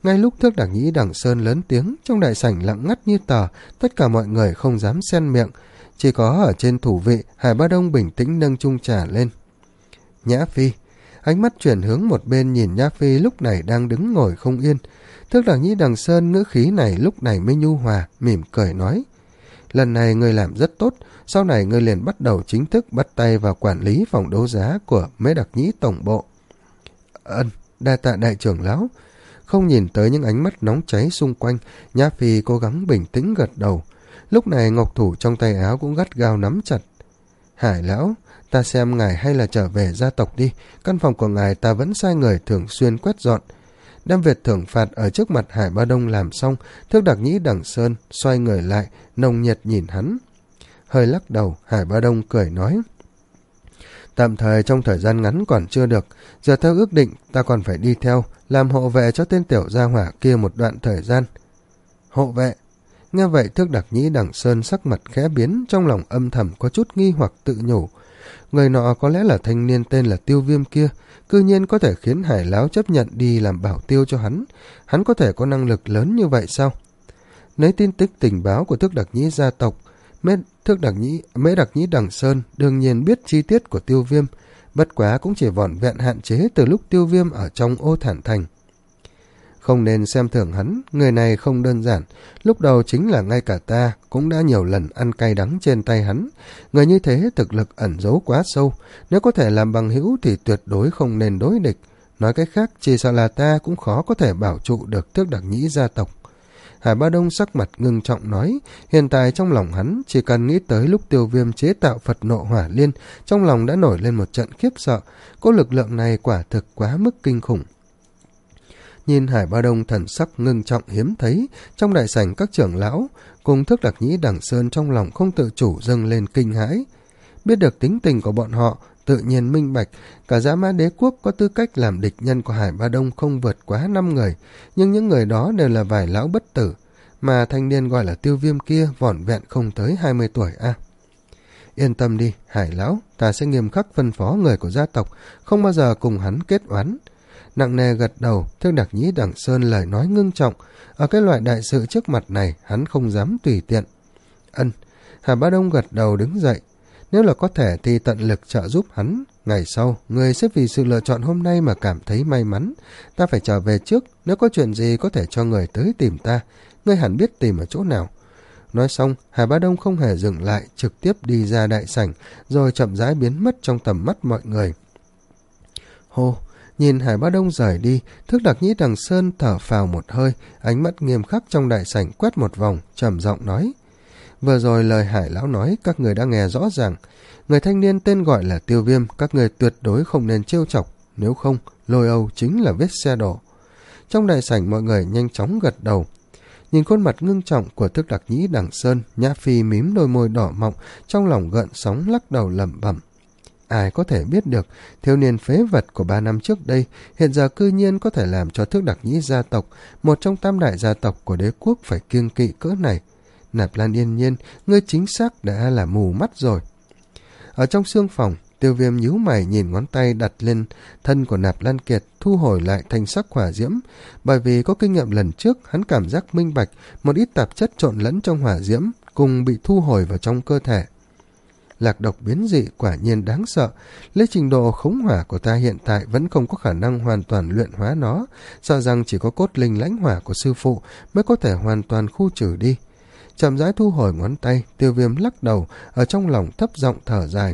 Ngay lúc Thước Đạc Nhĩ Đằng Sơn lớn tiếng, trong đại sảnh lặng ngắt như tờ, tất cả mọi người không dám xen miệng. Chỉ có ở trên thủ vị, Hải Ba Đông bình tĩnh nâng chung trà lên. Nhã Phi, ánh mắt chuyển hướng một bên nhìn Nhã Phi lúc này đang đứng ngồi không yên. Thước Đạc Nhĩ Đằng Sơn ngữ khí này lúc này mới nhu hòa, mỉm cười nói. Lần này ngươi làm rất tốt, sau này ngươi liền bắt đầu chính thức bắt tay vào quản lý phòng đấu giá của Mễ Đặc Nhĩ tổng bộ. Ân, đa tạ đại trưởng lão. Không nhìn tới những ánh mắt nóng cháy xung quanh, Nhã Phi cố gắng bình tĩnh gật đầu. Lúc này ngọc thủ trong tay áo cũng gắt gao nắm chặt. Hải lão, ta xem ngài hay là trở về gia tộc đi, căn phòng của ngài ta vẫn sai người thường xuyên quét dọn. Đem việc thưởng phạt ở trước mặt Hải Ba Đông làm xong, Thước Đạc Nhĩ Đằng Sơn xoay người lại, nồng nhiệt nhìn hắn. Hơi lắc đầu, Hải Ba Đông cười nói. Tạm thời trong thời gian ngắn còn chưa được, giờ theo ước định ta còn phải đi theo, làm hộ vệ cho tên tiểu gia hỏa kia một đoạn thời gian. Hộ vệ? Nghe vậy Thước Đạc Nhĩ Đằng Sơn sắc mặt khẽ biến, trong lòng âm thầm có chút nghi hoặc tự nhủ. Người nọ có lẽ là thanh niên tên là Tiêu Viêm kia, cư nhiên có thể khiến Hải lão chấp nhận đi làm bảo tiêu cho hắn. Hắn có thể có năng lực lớn như vậy sao? Lấy tin tức tình báo của Thước Đạc Nhĩ gia tộc, Mễ Thước Đạc Nhĩ, Mễ Đặc Nhĩ Đằng Sơn đương nhiên biết chi tiết của Tiêu Viêm, bất quá cũng chỉ vỏn vẹn hạn chế từ lúc Tiêu Viêm ở trong Ô Thản Thành. Không nên xem thường hắn, người này không đơn giản, lúc đầu chính là ngay cả ta cũng đã nhiều lần ăn cay đắng trên tay hắn. Người như thế thực lực ẩn giấu quá sâu, nếu có thể làm bằng hữu thì tuyệt đối không nên đối địch. Nói cách khác, chỉ sợ là ta cũng khó có thể bảo trụ được Thước Đạc Nhĩ gia tộc. Hải Ba Đông sắc mặt ngưng trọng nói, hiện tại trong lòng hắn chỉ cần nghĩ tới lúc Tiêu Viêm chế tạo Phật Nộ Hỏa Liên, trong lòng đã nổi lên một trận khiếp sợ, cỗ lực lượng này quả thực quá mức kinh khủng. Nhìn Hải Ba Đông thần sắc ngưng trọng hiếm thấy, trong đại sảnh các trưởng lão cùng Thước Đạc Nhĩ Đằng Sơn trong lòng không tự chủ dâng lên kinh hãi. Biết được tính tình của bọn họ, tự nhiên minh bạch, cả Dã Mã Đế Quốc có tư cách làm địch nhân của Hải Ba Đông không vượt quá năm người, nhưng những người đó đều là vài lão bất tử, mà thanh niên gọi là Tiêu Viêm kia vỏn vẹn không tới hai mươi tuổi a. À. Yên tâm đi, Hải lão, ta sẽ nghiêm khắc phân phó người của gia tộc, không bao giờ cùng hắn kết oán. Nặng nề gật đầu, Thước Đạc Nhĩ Đằng Sơn lời nói ngưng trọng, ở cái loại đại sự trước mặt này hắn không dám tùy tiện. Ân, Hải Ba Đông gật đầu đứng dậy. Nếu là có thể thì tận lực trợ giúp hắn. Ngày sau, người sẽ vì sự lựa chọn hôm nay mà cảm thấy may mắn. Ta phải trở về trước, nếu có chuyện gì có thể cho người tới tìm ta. Ngươi hẳn biết tìm ở chỗ nào. Nói xong, Hải Ba Đông không hề dừng lại, trực tiếp đi ra đại sảnh, rồi chậm rãi biến mất trong tầm mắt mọi người. Hô, nhìn Hải Ba Đông rời đi, Thước Đạc Nhĩ Đằng Sơn thở phào một hơi, ánh mắt nghiêm khắc trong đại sảnh quét một vòng, trầm giọng nói. Vừa rồi lời Hải lão nói các người đã nghe rõ ràng, người thanh niên tên gọi là Tiêu Viêm các người tuyệt đối không nên trêu chọc, nếu không lôi âu chính là vết xe đổ. Trong đại sảnh mọi người nhanh chóng gật đầu. Nhìn khuôn mặt ngưng trọng của Thước Đạc Nhĩ Đằng Sơn, Nhã Phi mím đôi môi đỏ mọng, trong lòng gợn sóng lắc đầu lẩm bẩm. Ai có thể biết được, thiếu niên phế vật của ba năm trước đây, hiện giờ cư nhiên có thể làm cho Thước Đạc Nhĩ gia tộc, một trong tam đại gia tộc của đế quốc phải kiêng kỵ cỡ này. Nạp Lan Yên Nhiên, ngươi chính xác đã là mù mắt rồi. Ở trong xương phòng, Tiêu Viêm nhíu mày nhìn ngón tay đặt lên thân của Nạp Lan Kiệt, thu hồi lại thanh sắc hỏa diễm. Bởi vì có kinh nghiệm lần trước, hắn cảm giác minh bạch, một ít tạp chất trộn lẫn trong hỏa diễm, cùng bị thu hồi vào trong cơ thể. Lạc độc biến dị quả nhiên đáng sợ, lấy trình độ khống hỏa của ta hiện tại vẫn không có khả năng hoàn toàn luyện hóa nó, sợ rằng chỉ có cốt linh lãnh hỏa của sư phụ mới có thể hoàn toàn khu trừ đi. Chậm rãi thu hồi ngón tay, Tiêu Viêm lắc đầu, ở trong lòng thấp giọng thở dài.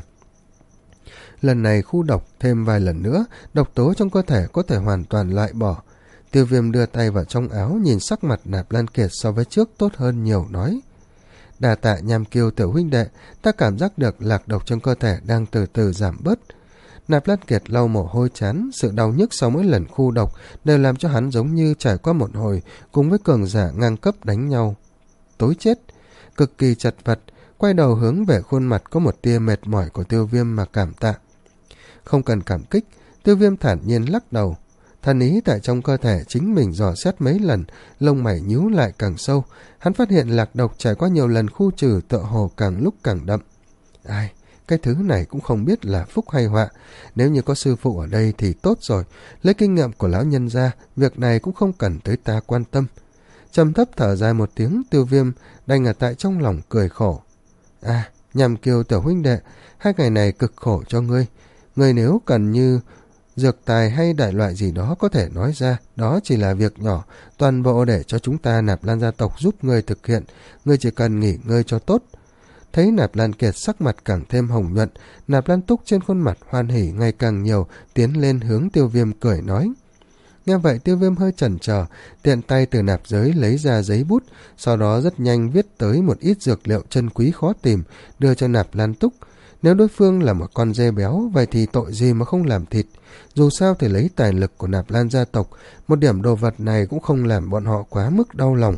Lần này khu độc thêm vài lần nữa, độc tố trong cơ thể có thể hoàn toàn loại bỏ. Tiêu Viêm đưa tay vào trong áo, nhìn sắc mặt Nạp Lan Kiệt so với trước tốt hơn nhiều, nói. Đà tạ Nham Kiêu tiểu huynh đệ, ta cảm giác được lạc độc trong cơ thể đang từ từ giảm bớt. Nạp Lan Kiệt lau mồ hôi chán, sự đau nhức sau mỗi lần khu độc đều làm cho hắn giống như trải qua một hồi cùng với cường giả ngang cấp đánh nhau. Tối chết, cực kỳ chật vật, quay đầu hướng về khuôn mặt có một tia mệt mỏi của Tiêu Viêm mà cảm tạ. Không cần cảm kích, Tiêu Viêm thản nhiên lắc đầu. Thần ý tại trong cơ thể chính mình dò xét mấy lần, lông mày nhíu lại càng sâu. Hắn phát hiện lạc độc trải qua nhiều lần khu trừ tựa hồ càng lúc càng đậm. Ai, cái thứ này cũng không biết là phúc hay họa. Nếu như có sư phụ ở đây thì tốt rồi, lấy kinh nghiệm của lão nhân ra, việc này cũng không cần tới ta quan tâm. Trầm thấp thở dài một tiếng, Tiêu Viêm đành ở tại trong lòng cười khổ. À, Nham Kiêu tiểu huynh đệ, hai ngày này cực khổ cho ngươi. Ngươi nếu cần như dược tài hay đại loại gì đó có thể nói ra, đó chỉ là việc nhỏ, toàn bộ để cho chúng ta Nạp Lan gia tộc giúp ngươi thực hiện, ngươi chỉ cần nghỉ ngơi cho tốt. Thấy Nạp Lan Kiệt sắc mặt càng thêm hồng nhuận, Nạp Lan Túc trên khuôn mặt hoan hỉ ngày càng nhiều, tiến lên hướng Tiêu Viêm cười nói. Nghe vậy Tiêu Viêm hơi chần chờ, tiện tay từ nạp giới lấy ra giấy bút, sau đó rất nhanh viết tới một ít dược liệu chân quý khó tìm, đưa cho Nạp Lan Túc. Nếu đối phương là một con dê béo, vậy thì tội gì mà không làm thịt. Dù sao thì lấy tài lực của Nạp Lan gia tộc, một điểm đồ vật này cũng không làm bọn họ quá mức đau lòng.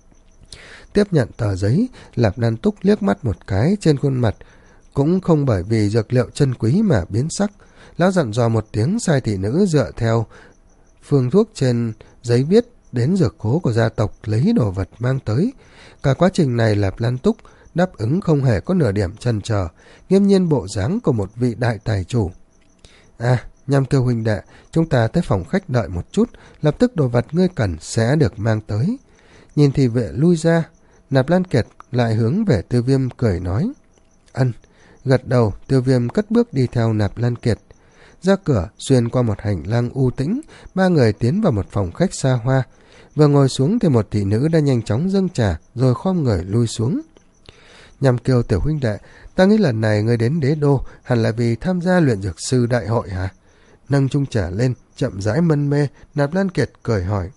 Tiếp nhận tờ giấy, Nạp Lan Túc liếc mắt một cái, trên khuôn mặt cũng không bởi vì dược liệu chân quý mà biến sắc. Lão dặn dò một tiếng, sai thị nữ dựa theo phương thuốc trên giấy viết đến dược khố của gia tộc lấy đồ vật mang tới. Cả quá trình này Nạp Lan Túc đáp ứng không hề có nửa điểm chần chờ, nghiêm nhiên bộ dáng của một vị đại tài chủ. À, Nham Kiêu huynh đệ, chúng ta tới phòng khách đợi một chút, lập tức đồ vật ngươi cần sẽ được mang tới. Nhìn thị vệ lui ra, Nạp Lan Kiệt lại hướng về Tiêu Viêm cười nói. Ân. Gật đầu, Tiêu Viêm cất bước đi theo Nạp Lan Kiệt. Ra cửa, xuyên qua một hành lang u tĩnh, ba người tiến vào một phòng khách xa hoa. Vừa ngồi xuống thì một thị nữ đã nhanh chóng dâng trà, rồi khom người lui xuống. Nhằm Kiêu tiểu huynh đệ, ta nghĩ lần này ngươi đến đế đô hẳn là vì tham gia luyện dược sư đại hội hả? Nâng chung trà lên, chậm rãi mân mê, Nạp Lan Kiệt cười hỏi.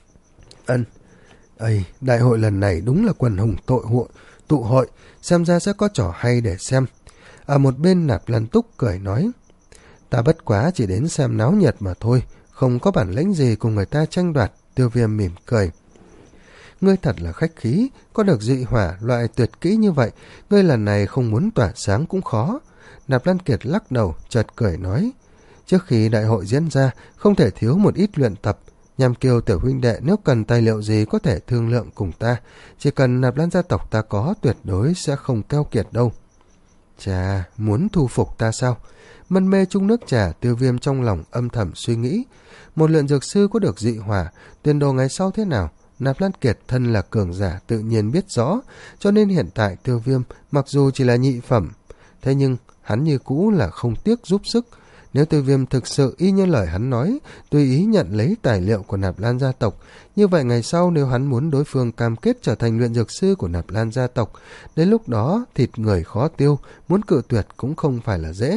Ân. Ây, đại hội lần này đúng là quần hùng tội hội, tụ hội, xem ra sẽ có trò hay để xem. Ở một bên Nạp Lan Túc cười nói. Ta bất quá chỉ đến xem náo nhiệt mà thôi, không có bản lĩnh gì cùng người ta tranh đoạt. Tiêu Viêm mỉm cười. Ngươi thật là khách khí, có được dị hỏa loại tuyệt kỹ như vậy, ngươi lần này không muốn tỏa sáng cũng khó. Nạp Lan Kiệt lắc đầu, chợt cười nói. Trước khi đại hội diễn ra, không thể thiếu một ít luyện tập. Nhằm Kiêu tiểu huynh đệ nếu cần tài liệu gì có thể thương lượng cùng ta, chỉ cần Nạp Lan gia tộc ta có, tuyệt đối sẽ không keo kiệt đâu. Chà, muốn thu phục ta sao? Mân mê chung nước trà, Tiêu Viêm trong lòng âm thầm suy nghĩ. Một luyện dược sư có được dị hỏa, tiền đồ ngày sau thế nào? Nạp Lan Kiệt thân là cường giả tự nhiên biết rõ, cho nên hiện tại Tiêu Viêm mặc dù chỉ là nhị phẩm, thế nhưng hắn như cũ là không tiếc giúp sức. Nếu Tiêu Viêm thực sự y như lời hắn nói, tùy ý nhận lấy tài liệu của Nạp Lan gia tộc, như vậy ngày sau nếu hắn muốn đối phương cam kết trở thành luyện dược sư của Nạp Lan gia tộc, đến lúc đó thịt người khó tiêu, muốn cự tuyệt cũng không phải là dễ.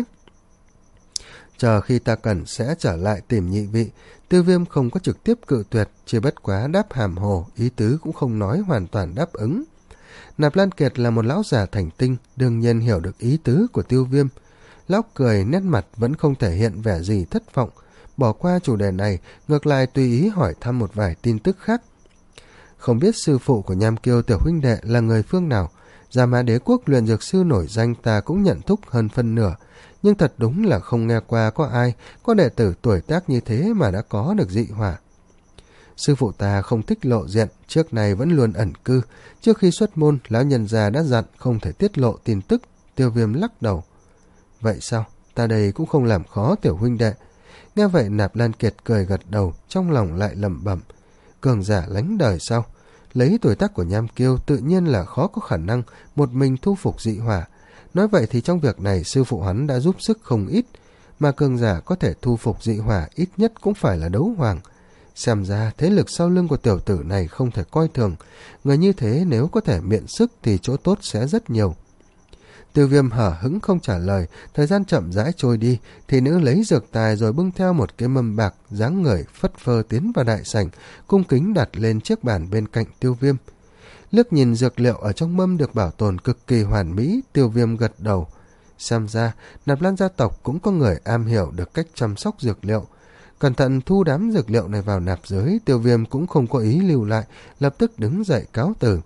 Chờ khi ta cần sẽ trở lại tìm nhị vị. Tiêu Viêm không có trực tiếp cự tuyệt, chỉ bất quá đáp hàm hồ, ý tứ cũng không nói hoàn toàn đáp ứng. Nạp Lan Kiệt là một lão già thành tinh, đương nhiên hiểu được ý tứ của Tiêu Viêm. Lão cười, nét mặt vẫn không thể hiện vẻ gì thất vọng. Bỏ qua chủ đề này, ngược lại tùy ý hỏi thăm một vài tin tức khác. Không biết sư phụ của Nham Kiêu tiểu huynh đệ là người phương nào? Gia Mã Đế quốc luyện dược sư nổi danh ta cũng nhận thúc hơn phân nửa, nhưng thật đúng là không nghe qua có ai có đệ tử tuổi tác như thế mà đã có được dị hỏa. Sư phụ ta không thích lộ diện, trước này vẫn luôn ẩn cư. Trước khi xuất môn, lão nhân già đã dặn không thể tiết lộ tin tức. Tiêu Viêm lắc đầu. Vậy sao? Ta đây cũng không làm khó tiểu huynh đệ. Nghe vậy Nạp Lan Kiệt cười gật đầu, trong lòng lại lẩm bẩm. Cường giả lánh đời sao? Lấy tuổi tác của Nham Kiêu tự nhiên là khó có khả năng một mình thu phục dị hỏa. Nói vậy thì trong việc này sư phụ hắn đã giúp sức không ít, mà cường giả có thể thu phục dị hỏa ít nhất cũng phải là đấu hoàng. Xem ra thế lực sau lưng của tiểu tử này không thể coi thường, người như thế nếu có thể miện sức thì chỗ tốt sẽ rất nhiều. Tiêu Viêm hở hững không trả lời, thời gian chậm rãi trôi đi, thì nữ lấy dược tài rồi bưng theo một cái mâm bạc, dáng người phất phơ tiến vào đại sảnh, cung kính đặt lên chiếc bàn bên cạnh Tiêu Viêm. Liếc nhìn dược liệu ở trong mâm được bảo tồn cực kỳ hoàn mỹ, Tiêu Viêm gật đầu. Xem ra, Nạp Lan gia tộc cũng có người am hiểu được cách chăm sóc dược liệu. Cẩn thận thu đám dược liệu này vào nạp giới, Tiêu Viêm cũng không có ý lưu lại, lập tức đứng dậy cáo từ.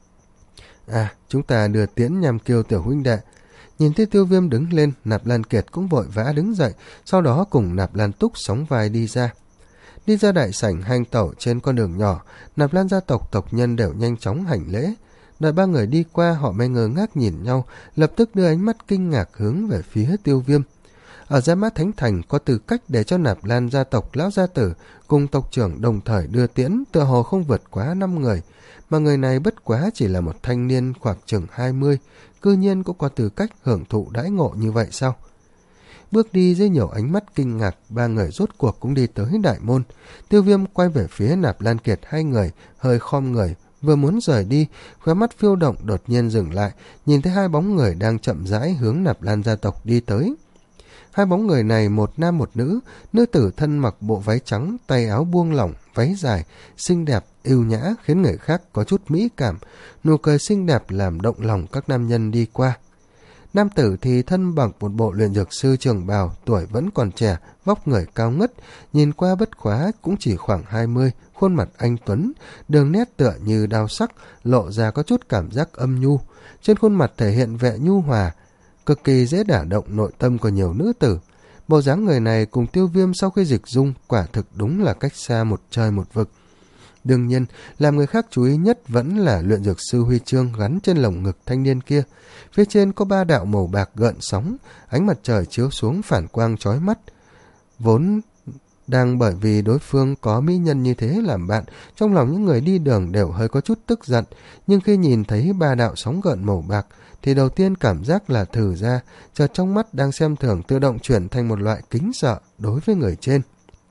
À, chúng ta đưa tiễn Nham Kiêu tiểu huynh đệ. Nhìn thấy Tiêu Viêm đứng lên, Nạp Lan Kiệt cũng vội vã đứng dậy, sau đó cùng Nạp Lan Túc sóng vai đi ra. Đi ra đại sảnh hành tẩu trên con đường nhỏ, Nạp Lan gia tộc tộc nhân đều nhanh chóng hành lễ. Đợi ba người đi qua, họ mới ngơ ngác nhìn nhau, lập tức đưa ánh mắt kinh ngạc hướng về phía Tiêu Viêm. Ở Gia Mã Thánh Thành có tư cách để cho Nạp Lan gia tộc lão gia tử cùng tộc trưởng đồng thời đưa tiễn, tựa hồ không vượt quá năm người, mà người này bất quá chỉ là một thanh niên khoảng chừng hai mươi, cư nhiên cũng có tư cách hưởng thụ đãi ngộ như vậy sao? Bước đi dưới nhiều ánh mắt kinh ngạc, ba người rốt cuộc cũng đi tới đại môn. Tiêu Viêm quay về phía Nạp Lan Kiệt hai người, hơi khom người, vừa muốn rời đi, khóe mắt phiêu động đột nhiên dừng lại, nhìn thấy hai bóng người đang chậm rãi hướng Nạp Lan gia tộc đi tới. Hai bóng người này một nam một nữ, nữ tử thân mặc bộ váy trắng, tay áo buông lỏng, váy dài, xinh đẹp, ưu nhã khiến người khác có chút mỹ cảm, nụ cười xinh đẹp làm động lòng các nam nhân đi qua. Nam tử thì thân bằng một bộ luyện dược sư trường bào, tuổi vẫn còn trẻ, vóc người cao ngất, nhìn qua bất khóa cũng chỉ khoảng hai mươi, khuôn mặt anh tuấn, đường nét tựa như đao sắc, lộ ra có chút cảm giác âm nhu, trên khuôn mặt thể hiện vẻ nhu hòa, cực kỳ dễ đả động nội tâm của nhiều nữ tử. Bộ dáng người này cùng Tiêu Viêm sau khi dịch dung quả thực đúng là cách xa một trời một vực. Đương nhiên, làm người khác chú ý nhất vẫn là luyện dược sư huy chương gắn trên lồng ngực thanh niên kia. Phía trên có ba đạo màu bạc gợn sóng, ánh mặt trời chiếu xuống phản quang chói mắt. Vốn đang bởi vì đối phương có mỹ nhân như thế làm bạn, trong lòng những người đi đường đều hơi có chút tức giận, nhưng khi nhìn thấy ba đạo sóng gợn màu bạc, thì đầu tiên cảm giác là thử ra, chợt trong mắt đang xem thường tự động chuyển thành một loại kính sợ đối với người trên.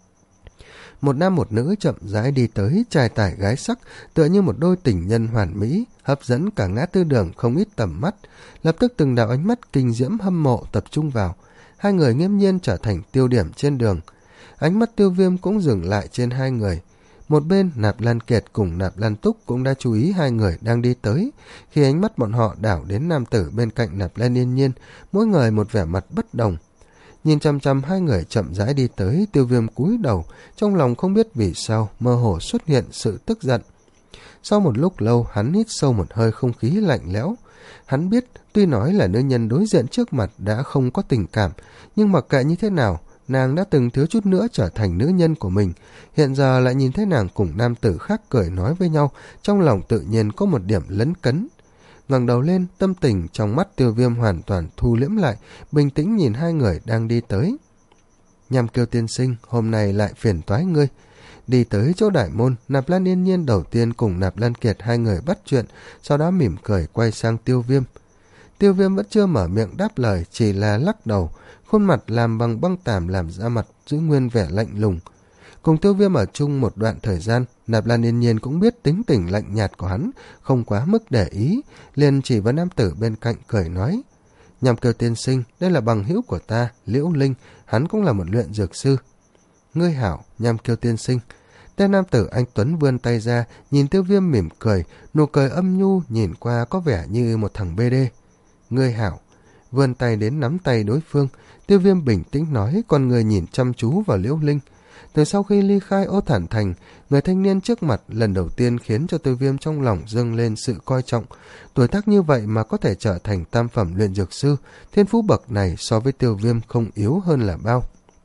Một nam một nữ chậm rãi đi tới, trai tải gái sắc, tựa như một đôi tình nhân hoàn mỹ, hấp dẫn cả ngã tư đường không ít tầm mắt. Lập tức từng đạo ánh mắt kinh diễm hâm mộ tập trung vào, hai người nghiễm nhiên trở thành tiêu điểm trên đường. Ánh mắt Tiêu Viêm cũng dừng lại trên hai người. Một bên Nạp Lan Kiệt cùng Nạp Lan Túc cũng đã chú ý hai người đang đi tới. Khi ánh mắt bọn họ đảo đến nam tử bên cạnh Nạp Lan Yên Nhiên, mỗi người một vẻ mặt bất đồng. Nhìn chăm chăm hai người chậm rãi đi tới, Tiêu Viêm cúi đầu, trong lòng không biết vì sao mơ hồ xuất hiện sự tức giận. Sau một lúc lâu, hắn hít sâu một hơi không khí lạnh lẽo. Hắn biết, tuy nói là nữ nhân đối diện trước mặt đã không có tình cảm, nhưng mặc kệ như thế nào, nàng đã từng thiếu chút nữa trở thành nữ nhân của mình, hiện giờ lại nhìn thấy nàng cùng nam tử khác cười nói với nhau, trong lòng tự nhiên có một điểm lấn cấn. Ngẩng đầu lên, tâm tình trong mắt Tiêu Viêm hoàn toàn thu liễm lại, bình tĩnh nhìn hai người đang đi tới. Nhằm Kiêu tiên sinh, hôm nay lại phiền toái ngươi. Đi tới chỗ đại môn, Nạp Lan Yên Nhiên đầu tiên cùng Nạp Lan Kiệt hai người bắt chuyện, sau đó mỉm cười quay sang Tiêu Viêm. Tiêu Viêm vẫn chưa mở miệng đáp lời, chỉ là lắc đầu, khuôn mặt làm bằng băng tàm làm ra mặt giữ nguyên vẻ lạnh lùng. Cùng Tiêu Viêm ở chung một đoạn thời gian, Nạp Lan Yên Nhiên cũng biết tính tình lạnh nhạt của hắn, không quá mức để ý, liền chỉ vào nam tử bên cạnh cười nói: Nhằm Kiêu tiên sinh, đây là bằng hữu của ta, Liễu Linh, hắn cũng là một luyện dược sư. Ngươi hảo, Nhằm Kiêu tiên sinh. Tên nam tử anh tuấn vươn tay ra, nhìn Tiêu Viêm mỉm cười, nụ cười âm nhu nhìn qua có vẻ như một thằng bê đê. Ngươi hảo. Vươn tay đến nắm tay đối phương, Tiêu Viêm bình tĩnh nói, con người nhìn chăm chú vào Liễu Linh. Từ sau khi ly khai Ô Thản Thành, người thanh niên trước mặt lần đầu tiên khiến cho Tiêu Viêm trong lòng dâng lên sự coi trọng. Tuổi tác như vậy mà có thể trở thành tam phẩm luyện dược sư, thiên phú bậc này so với Tiêu Viêm không yếu hơn là bao.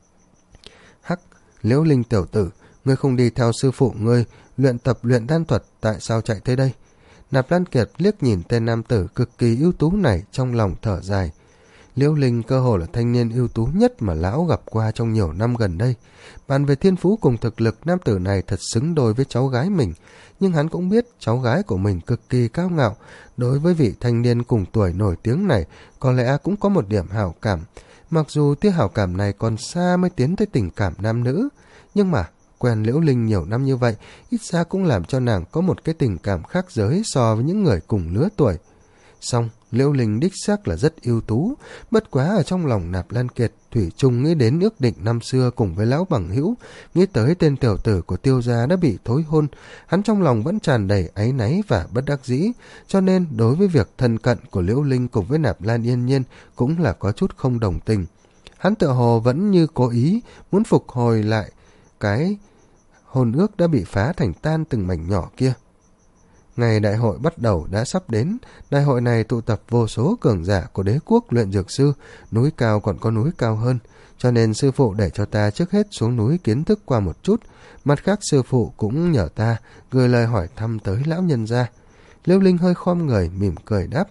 Hắc, Liễu Linh tiểu tử, ngươi không đi theo sư phụ ngươi luyện tập luyện đan thuật, tại sao chạy tới đây? Nạp Lan Kiệt liếc nhìn tên nam tử cực kỳ ưu tú này, trong lòng thở dài. Liễu Linh cơ hồ là thanh niên ưu tú nhất mà lão gặp qua trong nhiều năm gần đây. Bàn về thiên phú cùng thực lực, nam tử này thật xứng đôi với cháu gái mình, nhưng hắn cũng biết cháu gái của mình cực kỳ cao ngạo, đối với vị thanh niên cùng tuổi nổi tiếng này có lẽ cũng có một điểm hảo cảm. Mặc dù tia hảo cảm này còn xa mới tiến tới tình cảm nam nữ, nhưng mà quen Liễu Linh nhiều năm như vậy, ít ra cũng làm cho nàng có một cái tình cảm khác giới so với những người cùng lứa tuổi. Song Liễu Linh đích xác là rất ưu tú, bất quá ở trong lòng Nạp Lan Kiệt thủy chung nghĩ đến ước định năm xưa cùng với lão bằng hữu, nghĩ tới tên tiểu tử của Tiêu gia đã bị thối hôn, hắn trong lòng vẫn tràn đầy áy náy và bất đắc dĩ, cho nên đối với việc thân cận của Liễu Linh cùng với Nạp Lan Yên Nhiên cũng là có chút không đồng tình. Hắn tựa hồ vẫn như cố ý muốn phục hồi lại cái hôn ước đã bị phá thành tan từng mảnh nhỏ kia. Ngày đại hội bắt đầu đã sắp đến, đại hội này tụ tập vô số cường giả của đế quốc luyện dược sư, núi cao còn có núi cao hơn, cho nên sư phụ để cho ta trước hết xuống núi kiến thức qua một chút, mặt khác sư phụ cũng nhờ ta gửi lời hỏi thăm tới lão nhân gia. Liễu Linh hơi khom người mỉm cười đáp: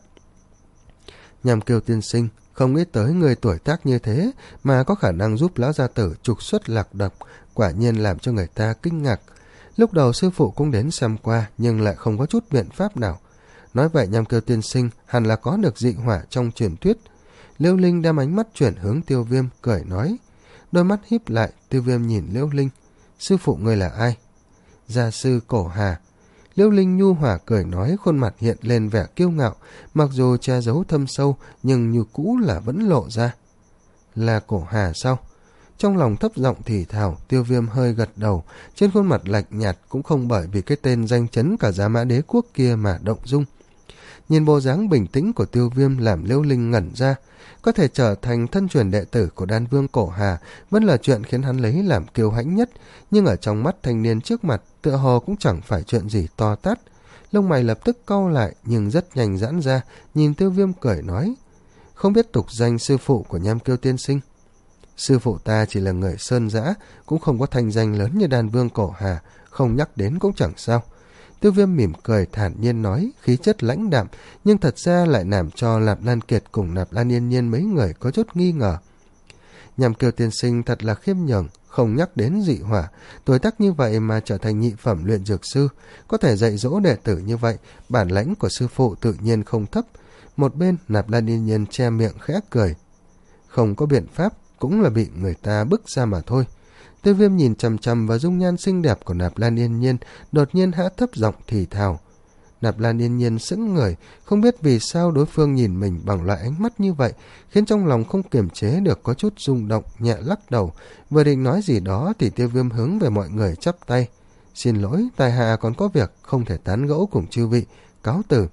Nham Kiêu tiên sinh, không nghĩ tới người tuổi tác như thế mà có khả năng giúp lão gia tử trục xuất lạc độc, quả nhiên làm cho người ta kinh ngạc. Lúc đầu sư phụ cũng đến xem qua nhưng lại không có chút biện pháp nào. Nói vậy Nham Kiêu tiên sinh hẳn là có được dị hỏa trong truyền thuyết. Liễu Linh đem ánh mắt chuyển hướng Tiêu Viêm, cười nói. Đôi mắt híp lại, Tiêu Viêm nhìn Liễu Linh: Sư phụ ngươi là ai? Gia sư Cổ Hà. Liễu Linh nhu hòa cười nói, khuôn mặt hiện lên vẻ kiêu ngạo, mặc dù che giấu thâm sâu nhưng như cũ là vẫn lộ ra. Là Cổ Hà sao? Trong lòng thấp giọng thì thào, Tiêu Viêm hơi gật đầu, trên khuôn mặt lạnh nhạt cũng không bởi vì cái tên danh chấn cả Giá Mã Đế Quốc kia mà động dung. Nhìn bộ dáng bình tĩnh của Tiêu Viêm làm Liễu Linh ngẩn ra. Có thể trở thành thân truyền đệ tử của Đan Vương Cổ Hà vẫn là chuyện khiến hắn lấy làm kiêu hãnh nhất, nhưng ở trong mắt thanh niên trước mặt tựa hồ cũng chẳng phải chuyện gì to tát. Lông mày lập tức cau lại nhưng rất nhanh giãn ra, nhìn Tiêu Viêm cười nói: Không biết tục danh sư phụ của Nham Kiêu tiên sinh? Sư phụ ta chỉ là người sơn dã, cũng không có thanh danh lớn như Đan Vương Cổ Hà, không nhắc đến cũng chẳng sao. Tiêu Viêm mỉm cười thản nhiên nói, khí chất lãnh đạm nhưng thật ra lại làm cho Nạp Lan Kiệt cùng Nạp Lan Yên Nhiên mấy người có chút nghi ngờ. Nham Kiêu tiên sinh thật là khiêm nhường, không nhắc đến dị hỏa, tuổi tác như vậy mà trở thành nhị phẩm luyện dược sư, có thể dạy dỗ đệ tử như vậy, bản lãnh của sư phụ tự nhiên không thấp. Một bên Nạp Lan Yên Nhiên che miệng khẽ cười. Không có biện pháp, cũng là bị người ta bức ra mà thôi. Tiêu Viêm nhìn chằm chằm vào dung nhan xinh đẹp của Nạp Lan Yên Nhiên, đột nhiên hạ thấp giọng thì thào. Nạp Lan Yên Nhiên sững người, không biết vì sao đối phương nhìn mình bằng loại ánh mắt như vậy, khiến trong lòng không kiềm chế được có chút rung động, nhẹ lắc đầu. Vừa định nói gì đó thì Tiêu Viêm hướng về mọi người chắp tay. Xin lỗi, tài hạ còn có việc, không thể tán gẫu cùng chư vị, cáo từ.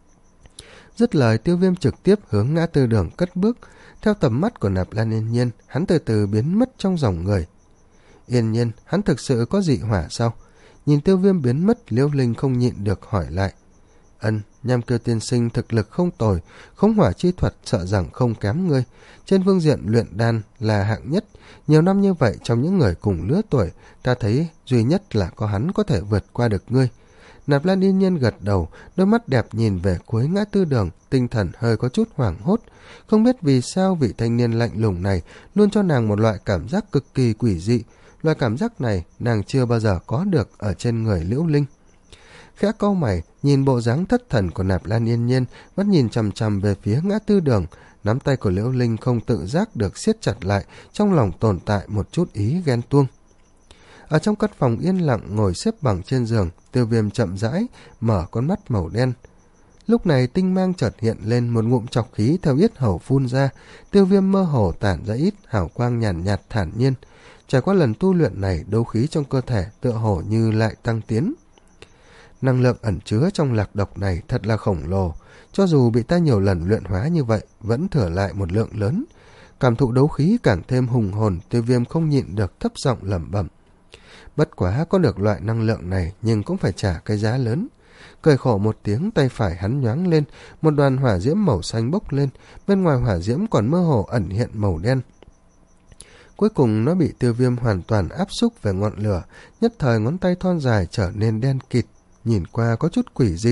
Dứt lời, Tiêu Viêm trực tiếp hướng ngã tư đường cất bước. Theo tầm mắt của Nạp Lan Yên Nhiên, hắn từ từ biến mất trong dòng người. Yên Nhiên, hắn thực sự có dị hỏa sao? Nhìn Tiêu Viêm biến mất, Liễu Linh không nhịn được hỏi lại. Ân, Nham Kiêu tiên sinh thực lực không tồi, khống hỏa chi thuật sợ rằng không kém ngươi. Trên phương diện luyện đan là hạng nhất, nhiều năm như vậy trong những người cùng lứa tuổi, ta thấy duy nhất là có hắn có thể vượt qua được ngươi. Nạp Lan Yên Nhiên gật đầu, đôi mắt đẹp nhìn về cuối ngã tư đường, tinh thần hơi có chút hoảng hốt. Không biết vì sao vị thanh niên lạnh lùng này luôn cho nàng một loại cảm giác cực kỳ quỷ dị. Loại cảm giác này nàng chưa bao giờ có được ở trên người Liễu Linh. Khẽ cau mày, nhìn bộ dáng thất thần của Nạp Lan Yên Nhiên, mắt nhìn chằm chằm về phía ngã tư đường. Nắm tay của Liễu Linh không tự giác được siết chặt lại, trong lòng tồn tại một chút ý ghen tuông. Ở trong căn phòng yên lặng ngồi xếp bằng trên giường, Tiêu Viêm chậm rãi mở con mắt màu đen. Lúc này tinh mang chợt hiện lên, một ngụm trọc khí theo yết hầu phun ra. Tiêu Viêm mơ hồ tản ra ít hào quang nhàn nhạt, nhạt thản nhiên. Trải qua lần tu luyện này, đấu khí trong cơ thể tựa hồ như lại tăng tiến. Năng lượng ẩn chứa trong lạc độc này thật là khổng lồ, cho dù bị ta nhiều lần luyện hóa như vậy, vẫn thừa lại một lượng lớn. Cảm thụ đấu khí càng thêm hùng hồn, Tiêu Viêm không nhịn được thấp giọng lẩm bẩm. Bất quá có được loại năng lượng này nhưng cũng phải trả cái giá lớn. Cười khổ một tiếng, tay phải hắn nhoáng lên, một đoàn hỏa diễm màu xanh bốc lên, bên ngoài hỏa diễm còn mơ hồ ẩn hiện màu đen. Cuối cùng nó bị Tiêu Viêm hoàn toàn áp xúc về ngọn lửa, nhất thời ngón tay thon dài trở nên đen kịt, nhìn qua có chút quỷ dị.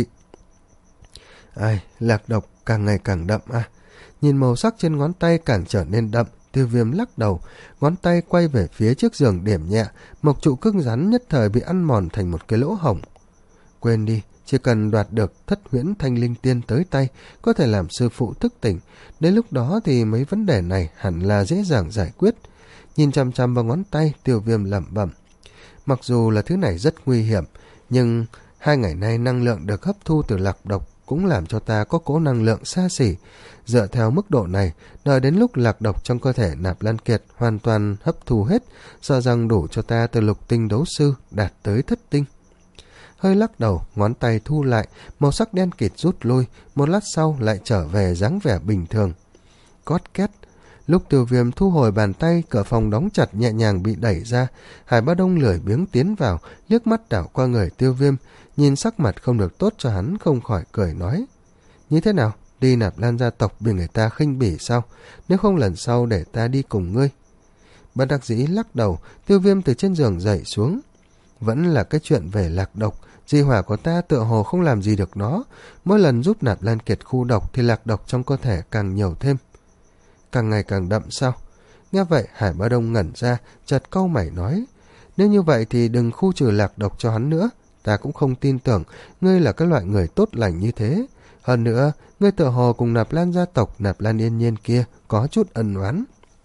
Ai, lạc độc càng ngày càng đậm à. Nhìn màu sắc trên ngón tay càng trở nên đậm, Tiêu Viêm lắc đầu, ngón tay quay về phía trước giường điểm nhẹ, mộc trụ cứng rắn nhất thời bị ăn mòn thành một cái lỗ hổng. Quên đi, chỉ cần đoạt được thất huyễn thanh linh tiên tới tay, có thể làm sư phụ thức tỉnh, đến lúc đó thì mấy vấn đề này hẳn là dễ dàng giải quyết. Nhìn chằm chằm vào ngón tay, Tiêu Viêm lẩm bẩm. Mặc dù là thứ này rất nguy hiểm, nhưng hai ngày nay năng lượng được hấp thu từ lạc độc cũng làm cho ta có cỗ năng lượng xa xỉ. Dựa theo mức độ này, đợi đến lúc lạc độc trong cơ thể Nạp Lan Kiệt hoàn toàn hấp thu hết, sợ rằng đủ cho ta từ lục tinh đấu sư đạt tới thất tinh. Hơi lắc đầu, ngón tay thu lại, màu sắc đen kịt rút lui, một lát sau lại trở về dáng vẻ bình thường. Cót két. Lúc Tiêu Viêm thu hồi bàn tay, cửa phòng đóng chặt nhẹ nhàng bị đẩy ra. Hải Bá Đông lười biếng tiến vào, liếc mắt đảo qua người Tiêu Viêm, nhìn sắc mặt không được tốt cho hắn, không khỏi cười nói. Như thế nào? Đi Nạp Lan gia tộc bị người ta khinh bỉ sao? Nếu không lần sau để ta đi cùng ngươi. Bất đắc dĩ lắc đầu, Tiêu Viêm từ trên giường dậy xuống. Vẫn là cái chuyện về lạc độc, Di hỏa của ta tựa hồ không làm gì được nó, mỗi lần giúp Nạp Lan Kiệt khu độc thì lạc độc trong cơ thể càng nhiều thêm. Càng ngày càng đậm sao? Nghe vậy Hải Bá Đông ngẩn ra, chợt cau mày nói, nếu như vậy thì đừng khu trừ lạc độc cho hắn nữa, ta cũng không tin tưởng ngươi là cái loại người tốt lành như thế. Hơn nữa, ngươi tựa hồ cùng Nạp Lan gia tộc Nạp Lan Yên Nhiên kia có chút ân oán.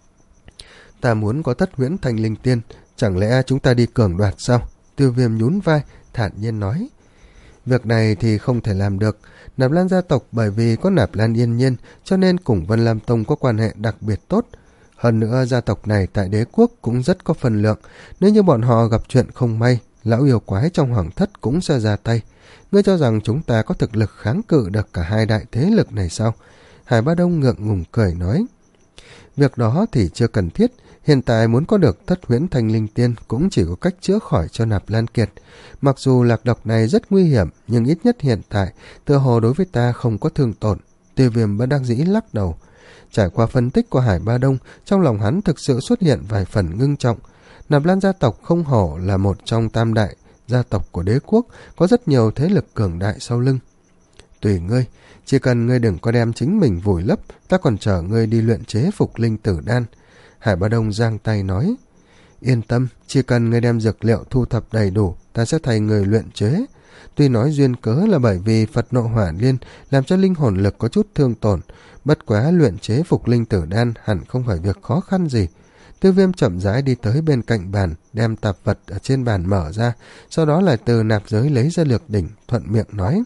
Ta muốn có Thất Huyễn Thanh Linh Tiên, chẳng lẽ chúng ta đi cường đoạt sao? Tiêu Viêm nhún vai, thản nhiên nói. Việc này thì không thể làm được. Nạp Lan gia tộc bởi vì có Nạp Lan Yên Nhiên cho nên cùng Vân Lam Tông có quan hệ đặc biệt tốt. Hơn nữa gia tộc này tại đế quốc cũng rất có phần lượng. Nếu như bọn họ gặp chuyện không may, lão yêu quái trong hoàng thất cũng sẽ ra tay. Ngươi cho rằng chúng ta có thực lực kháng cự được cả hai đại thế lực này sao? Hải Bá Đông ngượng ngùng cười nói. Việc đó thì chưa cần thiết. Hiện tại muốn có được Thất Huyễn Thanh Linh Tiên cũng chỉ có cách chữa khỏi cho Nạp Lan Kiệt. Mặc dù lạc độc này rất nguy hiểm, nhưng ít nhất hiện tại, tựa hồ đối với ta không có thương tổn. Tiêu Viêm bất đắc dĩ lắc đầu. Trải qua phân tích của Hải Bá Đông, trong lòng hắn thực sự xuất hiện vài phần ngưng trọng. Nạp Lan gia tộc không hổ là một trong tam đại gia tộc của đế quốc, có rất nhiều thế lực cường đại sau lưng. Tùy ngươi, chỉ cần ngươi đừng có đem chính mình vùi lấp, ta còn chờ ngươi đi luyện chế phục linh tử đan. Hải Bá Đông giang tay nói, yên tâm, chỉ cần ngươi đem dược liệu thu thập đầy đủ, ta sẽ thay người luyện chế. Tuy nói duyên cớ là bởi vì Phật nộ hỏa liên làm cho linh hồn lực có chút thương tổn, bất quá luyện chế phục linh tử đan hẳn không phải việc khó khăn gì. Tiêu Viêm chậm rãi đi tới bên cạnh bàn, đem tạp vật ở trên bàn mở ra, sau đó lại từ nạp giới lấy ra lược đỉnh, thuận miệng nói.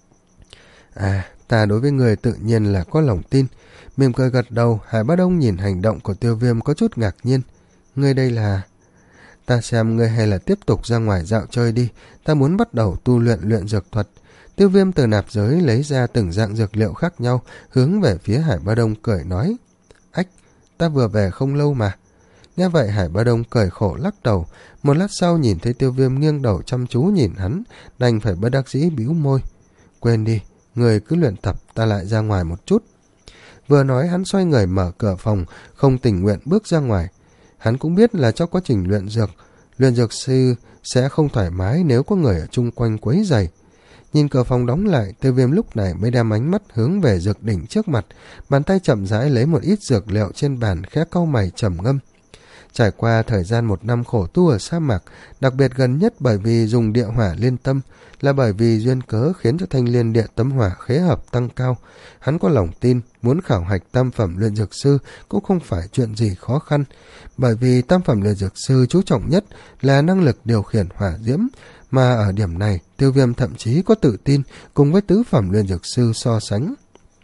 À, ta đối với người tự nhiên là có lòng tin. Mỉm cười gật đầu, Hải Bá Đông nhìn hành động của Tiêu Viêm có chút ngạc nhiên. Ngươi đây là... Ta xem ngươi hay là tiếp tục ra ngoài dạo chơi đi, ta muốn bắt đầu tu luyện luyện dược thuật. Tiêu Viêm từ nạp giới lấy ra từng dạng dược liệu khác nhau, hướng về phía Hải Bá Đông cười nói. Ách, ta vừa về không lâu mà. Nghe vậy Hải Bá Đông cười khổ lắc đầu, một lát sau nhìn thấy Tiêu Viêm nghiêng đầu chăm chú nhìn hắn, đành phải bất đắc dĩ bĩu môi. Quên đi, người cứ luyện tập, ta lại ra ngoài một chút. Vừa nói hắn xoay người mở cửa phòng, không tình nguyện bước ra ngoài. Hắn cũng biết là trong quá trình luyện dược, luyện dược sư sẽ không thoải mái nếu có người ở chung quanh quấy rầy. Nhìn cửa phòng đóng lại, Tiêu Viêm lúc này mới đem ánh mắt hướng về dược đỉnh trước mặt, bàn tay chậm rãi lấy một ít dược liệu trên bàn, khẽ cau mày trầm ngâm. Trải qua thời gian một năm khổ tu ở sa mạc, đặc biệt gần nhất bởi vì dùng địa hỏa liên tâm, là bởi vì duyên cớ khiến cho thanh liên địa tấm hỏa khế hợp tăng cao. Hắn có lòng tin, muốn khảo hạch tam phẩm luyện dược sư cũng không phải chuyện gì khó khăn, bởi vì tam phẩm luyện dược sư chú trọng nhất là năng lực điều khiển hỏa diễm, mà ở điểm này Tiêu Viêm thậm chí có tự tin cùng với tứ phẩm luyện dược sư so sánh.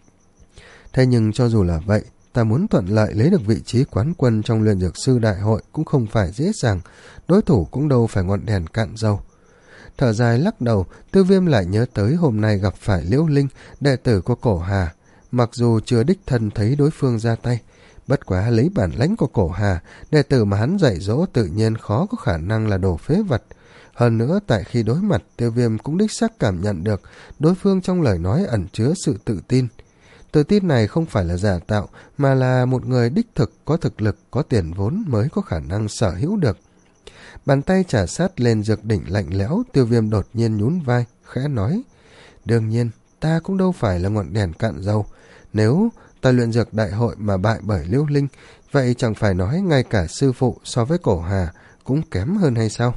Thế nhưng cho dù là vậy, ta muốn thuận lợi lấy được vị trí quán quân trong luyện dược sư đại hội cũng không phải dễ dàng, đối thủ cũng đâu phải ngọn đèn cạn dầu. Thở dài lắc đầu, Tiêu Viêm lại nhớ tới hôm nay gặp phải Liễu Linh, đệ tử của Cổ Hà. Mặc dù chưa đích thân thấy đối phương ra tay, bất quá lấy bản lãnh của Cổ Hà, đệ tử mà hắn dạy dỗ tự nhiên khó có khả năng là đồ phế vật. Hơn nữa, tại khi đối mặt, Tiêu Viêm cũng đích xác cảm nhận được đối phương trong lời nói ẩn chứa sự tự tin. Tự tin này không phải là giả tạo, mà là một người đích thực có thực lực, có tiền vốn mới có khả năng sở hữu được. Bàn tay trả sát lên dược đỉnh lạnh lẽo, Tiêu Viêm đột nhiên nhún vai, khẽ nói. Đương nhiên, ta cũng đâu phải là ngọn đèn cạn dầu. Nếu ta luyện dược đại hội mà bại bởi Liễu Linh, vậy chẳng phải nói ngay cả sư phụ so với Cổ Hà cũng kém hơn hay sao?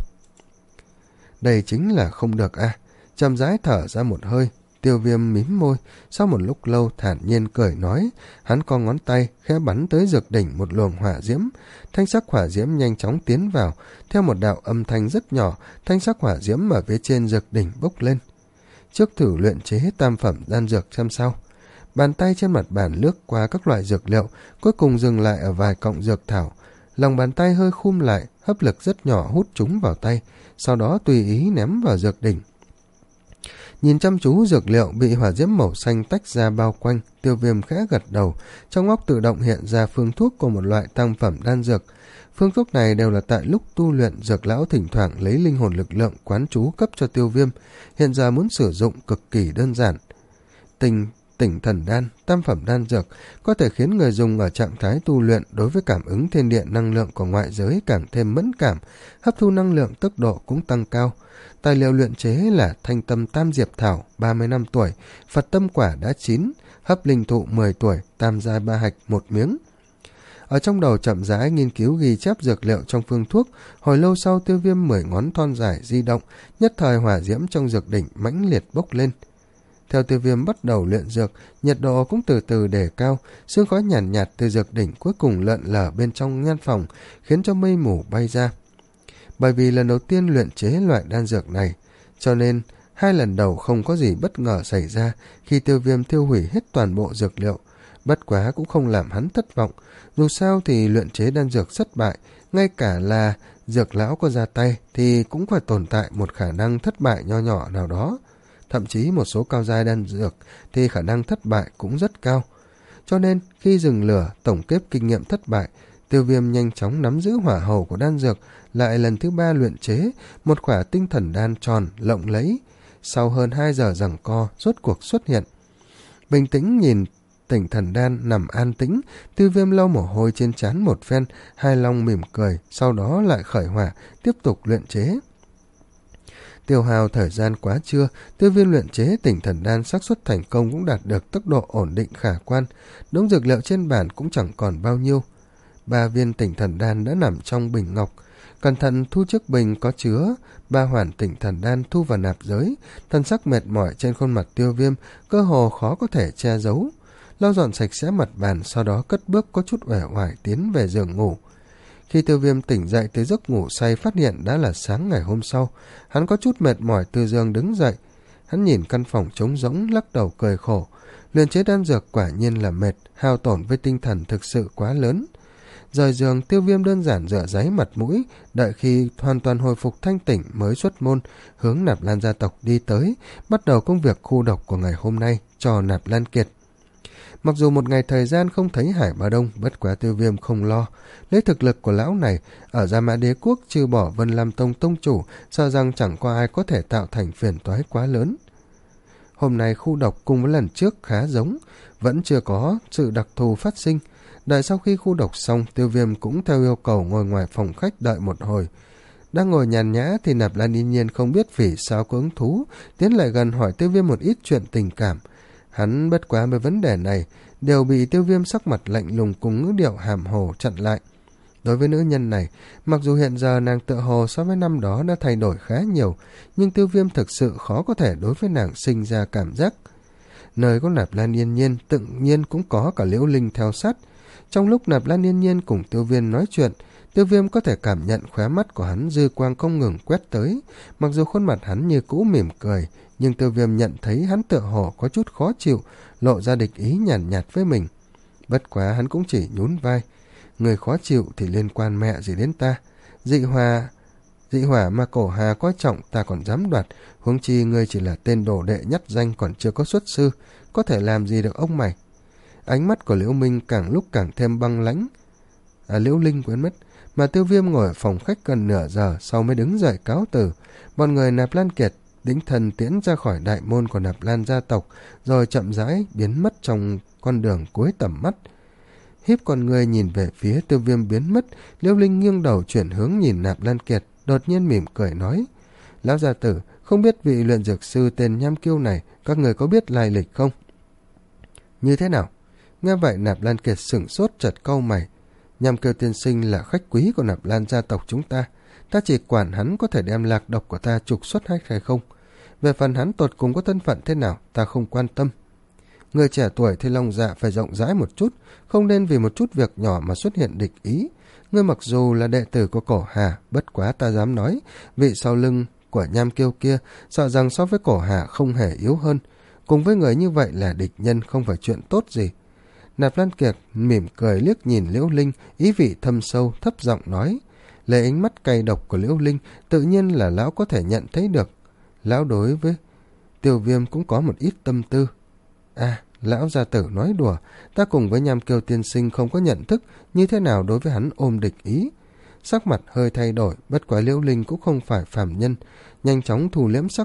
Đây chính là không được à. Chậm rãi thở ra một hơi, Tiêu Viêm mím môi, sau một lúc lâu thản nhiên cười nói, hắn co ngón tay khẽ bắn tới dược đỉnh một luồng hỏa diễm, thanh sắc hỏa diễm nhanh chóng tiến vào, theo một đạo âm thanh rất nhỏ, thanh sắc hỏa diễm ở phía trên dược đỉnh bốc lên. Trước thử luyện chế tam phẩm đan dược xem sao. Bàn tay trên mặt bàn lướt qua các loại dược liệu, cuối cùng dừng lại ở vài cọng dược thảo. Lòng bàn tay hơi khum lại, hấp lực rất nhỏ hút chúng vào tay, sau đó tùy ý ném vào dược đỉnh. Nhìn chăm chú dược liệu bị hỏa diễm màu xanh tách ra bao quanh, Tiêu Viêm khẽ gật đầu, trong óc tự động hiện ra phương thuốc của một loại tam phẩm đan dược. Phương thuốc này đều là tại lúc tu luyện dược lão thỉnh thoảng lấy linh hồn lực lượng quán chú cấp cho Tiêu Viêm, hiện giờ muốn sử dụng cực kỳ đơn giản. Tình tỉnh thần đan, tam phẩm đan dược, có thể khiến người dùng ở trạng thái tu luyện đối với cảm ứng thiên địa năng lượng của ngoại giới càng thêm mẫn cảm, hấp thu năng lượng tốc độ cũng tăng cao. Tài liệu luyện chế là thanh tâm tam diệp thảo, ba mươi năm tuổi, Phật tâm quả đã chín, hấp linh thụ mười tuổi, tam giai ba hạch một miếng. Ở trong đầu chậm rãi nghiên cứu ghi chép dược liệu trong phương thuốc, hồi lâu sau Tiêu Viêm mười ngón thon dài di động, nhất thời hỏa diễm trong dược đỉnh mãnh liệt bốc lên. Theo Tiêu Viêm bắt đầu luyện dược, nhiệt độ cũng từ từ đề cao, sương khói nhàn nhạt, nhạt từ dược đỉnh cuối cùng lợn lờ bên trong gian phòng, khiến cho mây mù bay ra. Bởi vì lần đầu tiên luyện chế loại đan dược này, cho nên hai lần đầu không có gì bất ngờ xảy ra khi Tiêu Viêm tiêu hủy hết toàn bộ dược liệu. Bất quá cũng không làm hắn thất vọng, dù sao thì luyện chế đan dược thất bại, ngay cả là dược lão có ra tay thì cũng phải tồn tại một khả năng thất bại nho nhỏ nào đó. Thậm chí một số cao giai đan dược thì khả năng thất bại cũng rất cao. Cho nên khi dừng lửa tổng kết kinh nghiệm thất bại, Tiêu Viêm nhanh chóng nắm giữ hỏa hầu của đan dược, lại lần thứ ba luyện chế một quả tinh thần đan tròn lộng lẫy. Sau hơn hai giờ giằng co, rốt cuộc xuất hiện. Bình tĩnh nhìn tỉnh thần đan nằm an tĩnh, Tiêu Viêm lau mồ hôi trên trán một phen, hài lòng mỉm cười, sau đó lại khởi hỏa, tiếp tục luyện chế. Tiêu hao thời gian quá trưa, Tiêu Viêm luyện chế tỉnh thần đan xác suất thành công cũng đạt được tốc độ ổn định khả quan, đống dược liệu trên bàn cũng chẳng còn bao nhiêu. Ba viên tỉnh thần đan đã nằm trong bình ngọc, cẩn thận thu chiếc bình có chứa ba hoàn tỉnh thần đan thu vào nạp giới, thân sắc mệt mỏi trên khuôn mặt Tiêu Viêm cơ hồ khó có thể che giấu. Lau dọn sạch sẽ mặt bàn, sau đó cất bước có chút uể oải tiến về giường ngủ. Khi Tiêu Viêm tỉnh dậy từ giấc ngủ say, phát hiện đã là sáng ngày hôm sau. Hắn có chút mệt mỏi từ giường đứng dậy. Hắn nhìn căn phòng trống rỗng, lắc đầu cười khổ. Luyện chế đan dược quả nhiên là mệt, hao tổn với tinh thần thực sự quá lớn. Rời giường, Tiêu Viêm đơn giản rửa ráy mặt mũi, đợi khi hoàn toàn hồi phục thanh tỉnh mới xuất môn, hướng Nạp Lan gia tộc đi tới, bắt đầu công việc khu độc của ngày hôm nay cho Nạp Lan Kiệt. Mặc dù một ngày thời gian không thấy Hải Ba Đông, bất quá Tiêu Viêm không lo. Lấy thực lực của lão này, ở Gia Mã Đế Quốc trừ bỏ Vân Lam Tông tông chủ, sợ rằng chẳng có ai có thể tạo thành phiền toái quá lớn. Hôm nay khu độc cùng với lần trước khá giống, vẫn chưa có sự đặc thù phát sinh. Đợi sau khi khu độc xong, Tiêu Viêm cũng theo yêu cầu ngồi ngoài phòng khách đợi một hồi. Đang ngồi nhàn nhã thì Nạp Lan Yên Nhiên không biết vì sao có hứng thú, tiến lại gần hỏi Tiêu Viêm một ít chuyện tình cảm. Hắn bất quá với vấn đề này, đều bị Tiêu Viêm sắc mặt lạnh lùng cùng ngữ điệu hàm hồ chặn lại. Đối với nữ nhân này, mặc dù hiện giờ nàng tựa hồ so với năm đó đã thay đổi khá nhiều, nhưng Tiêu Viêm thực sự khó có thể đối với nàng sinh ra cảm giác. Nơi có Nạp Lan Yên Nhiên, tự nhiên cũng có cả Liễu Linh theo sát. Trong lúc Nạp Lan Yên Nhiên cùng Tiêu Viêm nói chuyện, Tiêu Viêm có thể cảm nhận khóe mắt của hắn dư quang không ngừng quét tới. Mặc dù khuôn mặt hắn như cũ mỉm cười, nhưng Tiêu Viêm nhận thấy hắn tựa hồ có chút khó chịu, lộ ra địch ý nhàn nhạt, nhạt với mình. Bất quá hắn cũng chỉ nhún vai. Người khó chịu thì liên quan mẹ gì đến ta. Dị hòa, dị hỏa mà cổ hà coi trọng ta còn dám đoạt, huống chi ngươi chỉ là tên đồ đệ nhất danh còn chưa có xuất sư, có thể làm gì được ông mày. Ánh mắt của Liễu Minh càng lúc càng thêm băng lãnh. À, Liễu Linh quên mất. Mà Tiêu Viêm ngồi ở phòng khách gần nửa giờ sau mới đứng dậy cáo từ. Bọn người Nạp Lan Kiệt đĩnh thần tiễn ra khỏi đại môn của Nạp Lan gia tộc, rồi chậm rãi biến mất trong con đường cuối tầm mắt. Híp con người nhìn về phía Tiêu Viêm biến mất, Liễu Linh nghiêng đầu chuyển hướng nhìn Nạp Lan Kiệt, đột nhiên mỉm cười nói: Lão gia tử, không biết vị luyện dược sư tên Nham Kiêu này, các người có biết lai lịch không? Như thế nào? Nghe vậy Nạp Lan Kiệt sửng sốt chật cau mày. Nham Kiêu tiên sinh là khách quý của Nạp Lan gia tộc chúng ta, ta chỉ quản hắn có thể đem lạc độc của ta trục xuất hay hay không. Về phần hắn tột cùng có thân phận thế nào, ta không quan tâm. Người trẻ tuổi thì lòng dạ phải rộng rãi một chút, không nên vì một chút việc nhỏ mà xuất hiện địch ý. Ngươi mặc dù là đệ tử của Cổ Hà, bất quá ta dám nói, vị sau lưng của Nham Kiêu kia sợ rằng so với Cổ Hà không hề yếu hơn. Cùng với người như vậy là địch nhân không phải chuyện tốt gì. Nạp Lan Kiệt mỉm cười liếc nhìn Liễu Linh, ý vị thâm sâu, thấp giọng nói. Lấy ánh mắt cay độc của Liễu Linh, tự nhiên là lão có thể nhận thấy được. Lão đối với Tiêu Viêm cũng có một ít tâm tư. À, lão gia tử nói đùa, ta cùng với Nham Kiêu tiên sinh không có nhận thức như thế nào đối với hắn ôm địch ý. Sắc mặt hơi thay đổi, bất quá Liễu Linh cũng không phải phàm nhân, nhanh chóng thu liễm sắc mặt,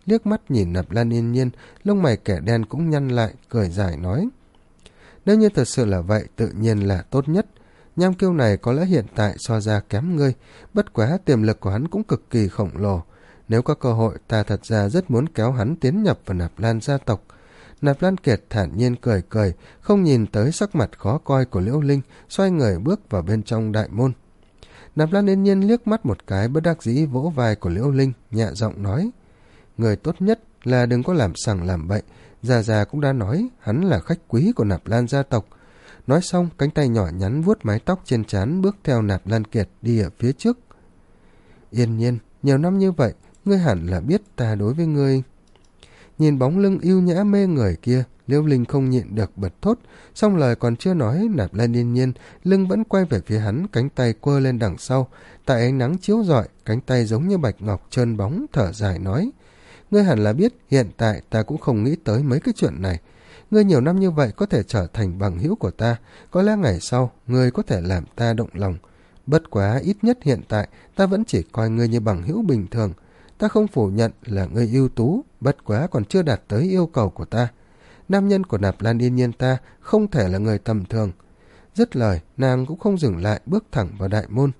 liếc mắt nhìn Nạp Lan Yên Nhiên, lông mày kẻ đen cũng nhăn lại, cười dài nói: nếu như thật sự là vậy, tự nhiên là tốt nhất. Nham Kiêu này có lẽ hiện tại so ra kém ngươi, bất quá tiềm lực của hắn cũng cực kỳ khổng lồ. Nếu có cơ hội, ta thật ra rất muốn kéo hắn tiến nhập vào Nạp Lan gia tộc. Nạp Lan Kiệt thản nhiên cười cười, không nhìn tới sắc mặt khó coi của Liễu Linh, xoay người bước vào bên trong đại môn. Nạp Lan Yên Nhiên liếc mắt một cái, bất đắc dĩ vỗ vai của Liễu Linh, nhẹ giọng nói: người tốt nhất là đừng có làm sằng làm bậy, già già cũng đã nói hắn là khách quý của Nạp Lan gia tộc. Nói xong, cánh tay nhỏ nhắn vuốt mái tóc trên trán, bước theo Nạp Lan Kiệt đi ở phía trước. Yên Nhiên, nhiều năm như vậy, ngươi hẳn là biết ta đối với ngươi. Nhìn bóng lưng yêu nhã mê người kia, Liễu Linh không nhịn được bật thốt, xong lời còn chưa nói, Nạp Lan Yên Nhiên lưng vẫn quay về phía hắn, cánh tay quơ lên đằng sau, tại ánh nắng chiếu rọi, cánh tay giống như bạch ngọc trơn bóng, thở dài nói: ngươi hẳn là biết, hiện tại ta cũng không nghĩ tới mấy cái chuyện này. Ngươi nhiều năm như vậy có thể trở thành bằng hữu của ta, có lẽ ngày sau ngươi có thể làm ta động lòng. Bất quá ít nhất hiện tại ta vẫn chỉ coi ngươi như bằng hữu bình thường. Ta không phủ nhận là ngươi ưu tú, bất quá còn chưa đạt tới yêu cầu của ta. Nam nhân của Nạp Lan Yên Nhiên ta không thể là người tầm thường. Dứt lời, nàng cũng không dừng lại, bước thẳng vào đại môn.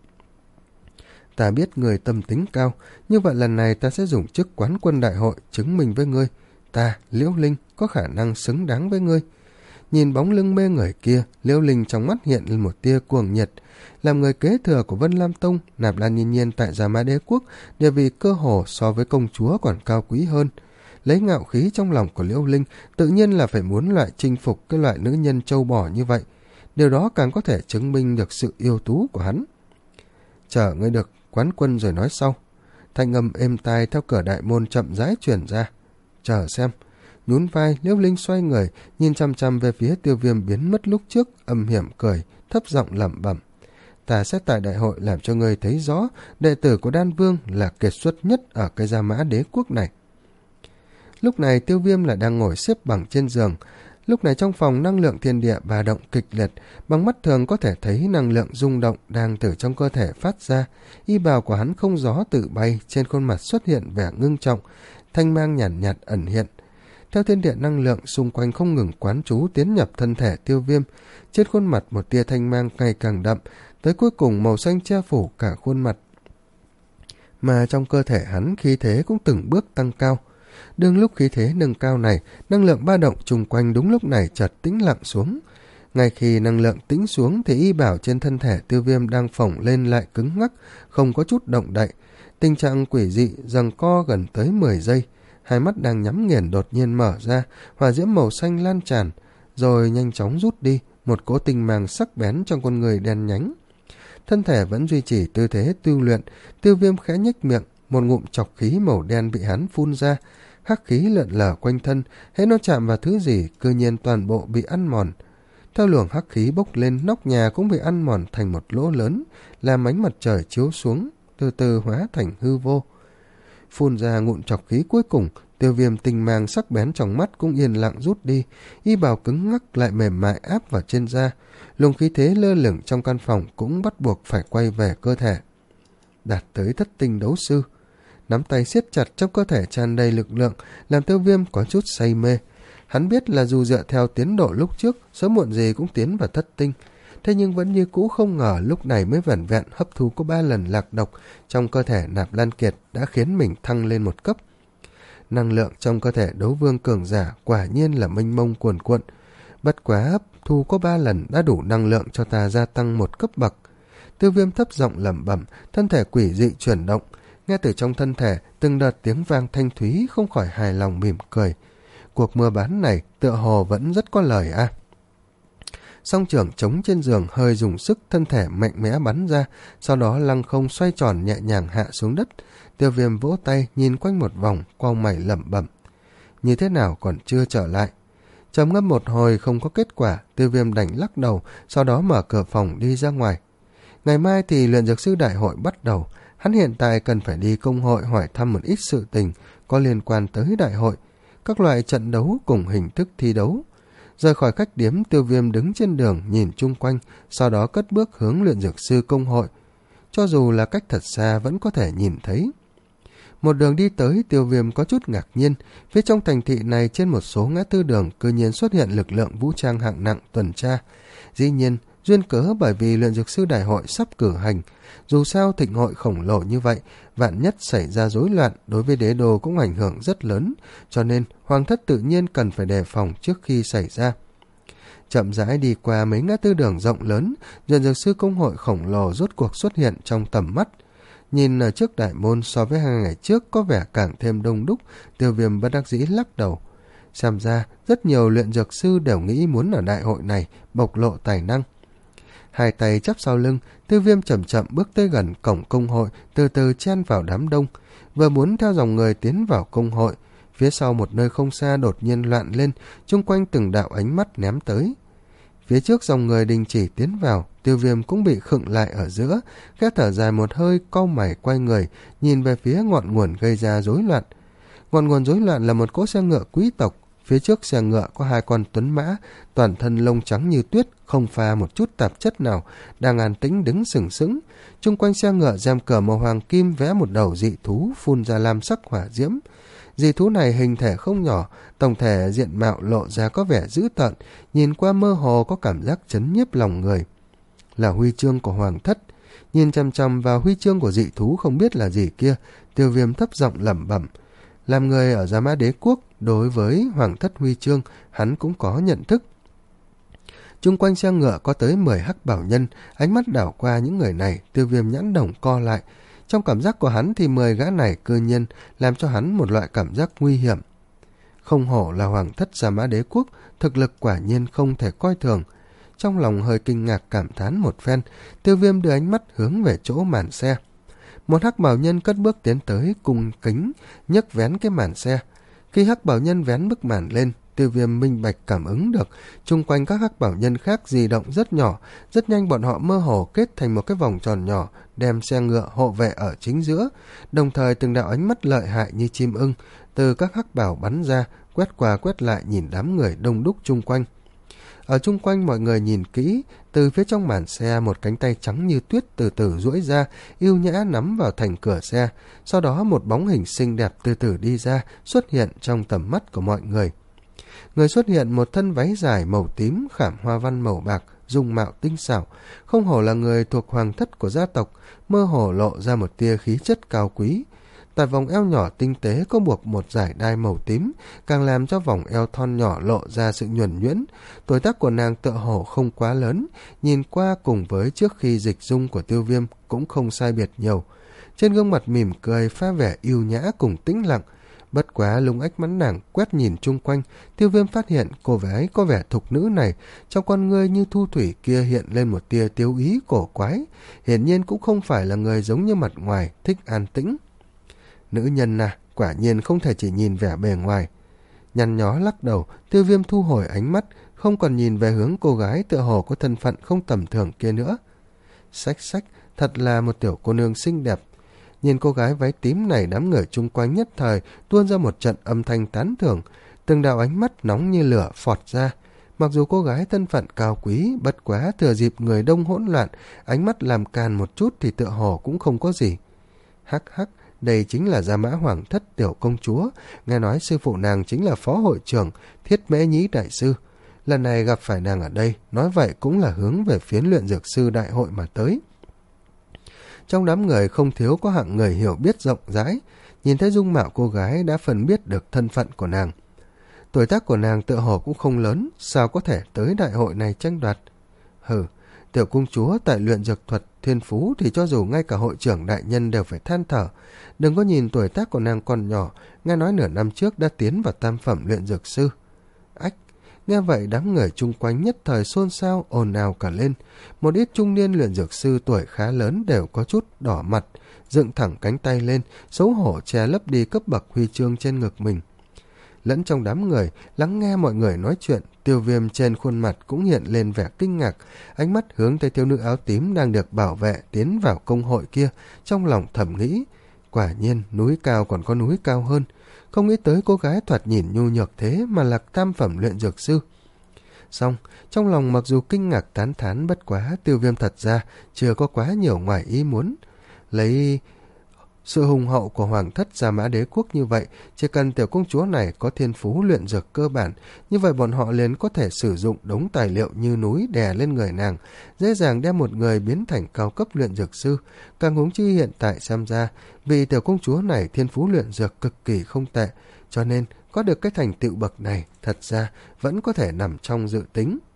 Ta biết người tâm tính cao, như vậy lần này ta sẽ dùng chức quán quân đại hội chứng minh với ngươi, ta, Liễu Linh, có khả năng xứng đáng với ngươi. Nhìn bóng lưng mê người kia, Liễu Linh trong mắt hiện lên một tia cuồng nhiệt. Làm người kế thừa của Vân Lam Tông, Nạp Lan Yên Nhiên tại Gia Mã Đế Quốc, địa vị cơ hồ so với công chúa còn cao quý hơn. Lấy ngạo khí trong lòng của Liễu Linh, tự nhiên là phải muốn loại chinh phục cái loại nữ nhân trâu bò như vậy. Điều đó càng có thể chứng minh được sự yêu tú của hắn. Chờ ngươi được quán quân rồi nói sau. Thanh âm êm tai theo cửa đại môn chậm rãi truyền ra. Chờ xem. Nhún vai, Liễu Linh xoay người, nhìn chăm chăm về phía Tiêu Viêm biến mất lúc trước, âm hiểm cười, thấp giọng lẩm bẩm: ta sẽ tại đại hội làm cho ngươi thấy rõ, đệ tử của Đan Vương là kiệt xuất nhất ở cái Gia Mã Đế Quốc này. Lúc này Tiêu Viêm là đang ngồi xếp bằng trên giường. Lúc này trong phòng năng lượng thiên địa ba động kịch liệt, bằng mắt thường có thể thấy năng lượng rung động đang từ trong cơ thể phát ra. Y bào của hắn không gió tự bay, trên khuôn mặt xuất hiện vẻ ngưng trọng, thanh mang nhàn nhạt, nhạt ẩn hiện. Theo thiên địa năng lượng xung quanh không ngừng quán trú tiến nhập thân thể Tiêu Viêm, trên khuôn mặt một tia thanh mang ngày càng đậm, tới cuối cùng màu xanh che phủ cả khuôn mặt. Mà trong cơ thể hắn khí thế cũng từng bước tăng cao. Đương lúc khí thế nâng cao này, năng lượng ba động chung quanh đúng lúc này chợt tĩnh lặng xuống. Ngay khi năng lượng tĩnh xuống thì y bảo trên thân thể Tiêu Viêm đang phồng lên lại cứng ngắc, không có chút động đậy. Tình trạng quỷ dị giằng co gần tới mười giây, hai mắt đang nhắm nghiền đột nhiên mở ra, hỏa diễm màu xanh lan tràn, rồi nhanh chóng rút đi, một cỗ tinh mang sắc bén trong con người đen nhánh. Thân thể vẫn duy trì tư thế tu luyện, Tiêu Viêm khẽ nhếch miệng, một ngụm chọc khí màu đen bị hắn phun ra, hắc khí lượn lờ quanh thân, hễ nó chạm vào thứ gì, cư nhiên toàn bộ bị ăn mòn. Theo luồng hắc khí bốc lên, nóc nhà cũng bị ăn mòn thành một lỗ lớn, làm ánh mặt trời chiếu xuống, từ từ hóa thành hư vô. Phun ra ngụm chọc khí cuối cùng, Tiêu Viêm tinh mang sắc bén trong mắt cũng yên lặng rút đi, y bào cứng ngắc lại mềm mại áp vào trên da. Luồng khí thế lơ lửng trong căn phòng cũng bắt buộc phải quay về cơ thể. Đạt tới thất tinh đấu sư, nắm tay siết chặt trong cơ thể tràn đầy lực lượng, làm Tiêu Viêm có chút say mê. Hắn biết là dù dựa theo tiến độ lúc trước, sớm muộn gì cũng tiến vào thất tinh, thế nhưng vẫn như cũ không ngờ lúc này mới vẻn vẹn hấp thu có ba lần lạc độc trong cơ thể Nạp Lan Kiệt đã khiến mình thăng lên một cấp. Năng lượng trong cơ thể đấu vương cường giả quả nhiên là mênh mông cuồn cuộn, bất quá hấp thu có ba lần đã đủ năng lượng cho ta gia tăng một cấp bậc. Tiêu Viêm thấp giọng lẩm bẩm, thân thể quỷ dị chuyển động, nghe từ trong thân thể từng đợt tiếng vang thanh thúy, không khỏi hài lòng mỉm cười. Cuộc mua bán này tựa hồ vẫn rất có lời a. À. Song trưởng chống trên giường hơi dùng sức, thân thể mạnh mẽ bắn ra, sau đó lăng không xoay tròn nhẹ nhàng hạ xuống đất. Tiêu Viêm vỗ tay nhìn quanh một vòng, cau mày lẩm bẩm, như thế nào còn chưa trở lại. Trầm ngâm một hồi không có kết quả, Tiêu Viêm đành lắc đầu, sau đó mở cửa phòng đi ra ngoài. Ngày mai thì luyện dược sư đại hội bắt đầu, hắn hiện tại cần phải đi công hội hỏi thăm một ít sự tình có liên quan tới đại hội, các loại trận đấu cùng hình thức thi đấu. Rời khỏi khách điếm, Tiêu Viêm đứng trên đường nhìn chung quanh, sau đó cất bước hướng luyện dược sư công hội. Cho dù là cách thật xa vẫn có thể nhìn thấy. Một đường đi tới, Tiêu Viêm có chút ngạc nhiên, phía trong thành thị này trên một số ngã tư đường cư nhiên xuất hiện lực lượng vũ trang hạng nặng tuần tra. Dĩ nhiên, duyên cớ bởi vì luyện dược sư đại hội sắp cử hành. Dù sao thịnh hội khổng lồ như vậy, vạn nhất xảy ra rối loạn đối với đế đô cũng ảnh hưởng rất lớn, cho nên hoàng thất tự nhiên cần phải đề phòng trước khi xảy ra. Chậm rãi đi qua mấy ngã tư đường rộng lớn, luyện dược sư công hội khổng lồ rốt cuộc xuất hiện trong tầm mắt. Nhìn ở trước đại môn so với hai ngày trước có vẻ càng thêm đông đúc, Tiêu Viêm bất đắc dĩ lắc đầu. Xem ra rất nhiều luyện dược sư đều nghĩ muốn ở đại hội này bộc lộ tài năng. Hai tay chắp sau lưng, Tiêu Viêm chậm chậm bước tới gần cổng công hội, từ từ chen vào đám đông. Vừa muốn theo dòng người tiến vào công hội, phía sau một nơi không xa đột nhiên loạn lên, chung quanh từng đạo ánh mắt ném tới. Phía trước dòng người đình chỉ tiến vào, Tiêu Viêm cũng bị khựng lại ở giữa, khẽ thở dài một hơi, cau mày quay người, nhìn về phía ngọn nguồn gây ra rối loạn. Ngọn nguồn rối loạn là một cỗ xe ngựa quý tộc, phía trước xe ngựa có hai con tuấn mã, toàn thân lông trắng như tuyết, không pha một chút tạp chất nào, đang an tĩnh đứng sừng sững. Chung quanh xe ngựa rèm cửa màu hoàng kim vẽ một đầu dị thú phun ra lam sắc hỏa diễm. Dị thú này hình thể không nhỏ, tổng thể diện mạo lộ ra có vẻ dữ tợn, nhìn qua mơ hồ có cảm giác chấn nhiếp lòng người. Là huy chương của hoàng thất. Nhìn chăm chăm vào huy chương của dị thú không biết là gì kia, Tiêu Viêm thấp giọng lẩm bẩm. Làm người ở Gia Mã Đế Quốc, đối với hoàng thất huy chương, hắn cũng có nhận thức. Chung quanh xe ngựa có tới mười hắc bảo nhân, ánh mắt đảo qua những người này, Tiêu Viêm nhãn đồng co lại. Trong cảm giác của hắn thì mười gã này cư nhiên làm cho hắn một loại cảm giác nguy hiểm. Không hổ là hoàng thất Gia Mã Đế Quốc, thực lực quả nhiên không thể coi thường. Trong lòng hơi kinh ngạc cảm thán một phen, Tiêu Viêm đưa ánh mắt hướng về chỗ màn xe. Một hắc bảo nhân cất bước tiến tới cung kính, nhấc vén cái màn xe. Khi hắc bảo nhân vén bức màn lên, Tiêu Viêm minh bạch cảm ứng được, chung quanh các hắc bảo nhân khác di động rất nhỏ, rất nhanh bọn họ mơ hồ kết thành một cái vòng tròn nhỏ, đem xe ngựa hộ vệ ở chính giữa, đồng thời từng đạo ánh mắt lợi hại như chim ưng từ các hắc bảo bắn ra, quét qua quét lại nhìn đám người đông đúc chung quanh. Ở chung quanh mọi người nhìn kỹ, từ phía trong màn xe một cánh tay trắng như tuyết từ từ duỗi ra, yêu nhã nắm vào thành cửa xe, sau đó một bóng hình xinh đẹp từ từ đi ra, xuất hiện trong tầm mắt của mọi người. Người xuất hiện một thân váy dài màu tím khảm hoa văn màu bạc, dung mạo tinh xảo, không hổ là người thuộc hoàng thất của gia tộc, mơ hồ lộ ra một tia khí chất cao quý. Tại vòng eo nhỏ tinh tế có buộc một dải đai màu tím, càng làm cho vòng eo thon nhỏ lộ ra sự nhuần nhuyễn. Tuổi tác của nàng tựa hồ không quá lớn, nhìn qua cùng với trước khi dịch dung của Tiêu Viêm cũng không sai biệt nhiều. Trên gương mặt mỉm cười pha vẻ yêu nhã cùng tĩnh lặng. Bất quá lung ếch mắn nàng quét nhìn chung quanh, Tiêu Viêm phát hiện cô gái có vẻ thục nữ này, trong con ngươi như thu thủy kia hiện lên một tia tiêu ý cổ quái, hiển nhiên cũng không phải là người giống như mặt ngoài, thích an tĩnh. Nữ nhân à, quả nhiên không thể chỉ nhìn vẻ bề ngoài. Nhăn nhó lắc đầu, Tiêu Viêm thu hồi ánh mắt, không còn nhìn về hướng cô gái tựa hồ có thân phận không tầm thường kia nữa. Xách xách, thật là một tiểu cô nương xinh đẹp. Nhìn cô gái váy tím này, đám người chung quanh nhất thời tuôn ra một trận âm thanh tán thưởng, từng đạo ánh mắt nóng như lửa phọt ra. Mặc dù cô gái thân phận cao quý, bất quá thừa dịp người đông hỗn loạn, ánh mắt làm càn một chút thì tựa hồ cũng không có gì. Hắc hắc, đây chính là Gia Mã Hoàng thất tiểu công chúa, nghe nói sư phụ nàng chính là phó hội trưởng Thiết Mễ Nhĩ đại sư. Lần này gặp phải nàng ở đây, nói vậy cũng là hướng về phiến luyện dược sư đại hội mà tới. Trong đám người không thiếu có hạng người hiểu biết rộng rãi, nhìn thấy dung mạo cô gái đã phần biết được thân phận của nàng. Tuổi tác của nàng tựa hồ cũng không lớn, sao có thể tới đại hội này tranh đoạt. Hừ, tiểu công chúa tại luyện dược thuật thiên phú thì cho dù ngay cả hội trưởng đại nhân đều phải than thở. Đừng có nhìn tuổi tác của nàng còn nhỏ, nghe nói nửa năm trước đã tiến vào tam phẩm luyện dược sư. Ách, nghe vậy đám người chung quanh nhất thời xôn xao ồn ào cả lên. Một ít trung niên luyện dược sư tuổi khá lớn đều có chút đỏ mặt, dựng thẳng cánh tay lên, xấu hổ che lấp đi cấp bậc huy chương trên ngực mình. Lẫn trong đám người, lắng nghe mọi người nói chuyện, Tiêu Viêm trên khuôn mặt cũng hiện lên vẻ kinh ngạc, ánh mắt hướng tới thiếu nữ áo tím đang được bảo vệ tiến vào công hội kia, trong lòng thầm nghĩ, quả nhiên núi cao còn có núi cao hơn, không nghĩ tới cô gái thoạt nhìn nhu nhược thế mà là tam phẩm luyện dược sư. Xong, trong lòng mặc dù kinh ngạc tán thán, bất quá Tiêu Viêm thật ra chưa có quá nhiều ngoài ý muốn. Lấy Sự hùng hậu của hoàng thất Gia Mã Đế quốc như vậy, chỉ cần tiểu công chúa này có thiên phú luyện dược cơ bản, như vậy bọn họ liền có thể sử dụng đống tài liệu như núi đè lên người nàng, dễ dàng đem một người biến thành cao cấp luyện dược sư. Càng huống chi hiện tại xem ra, vì tiểu công chúa này thiên phú luyện dược cực kỳ không tệ, cho nên có được cái thành tựu bậc này thật ra vẫn có thể nằm trong dự tính.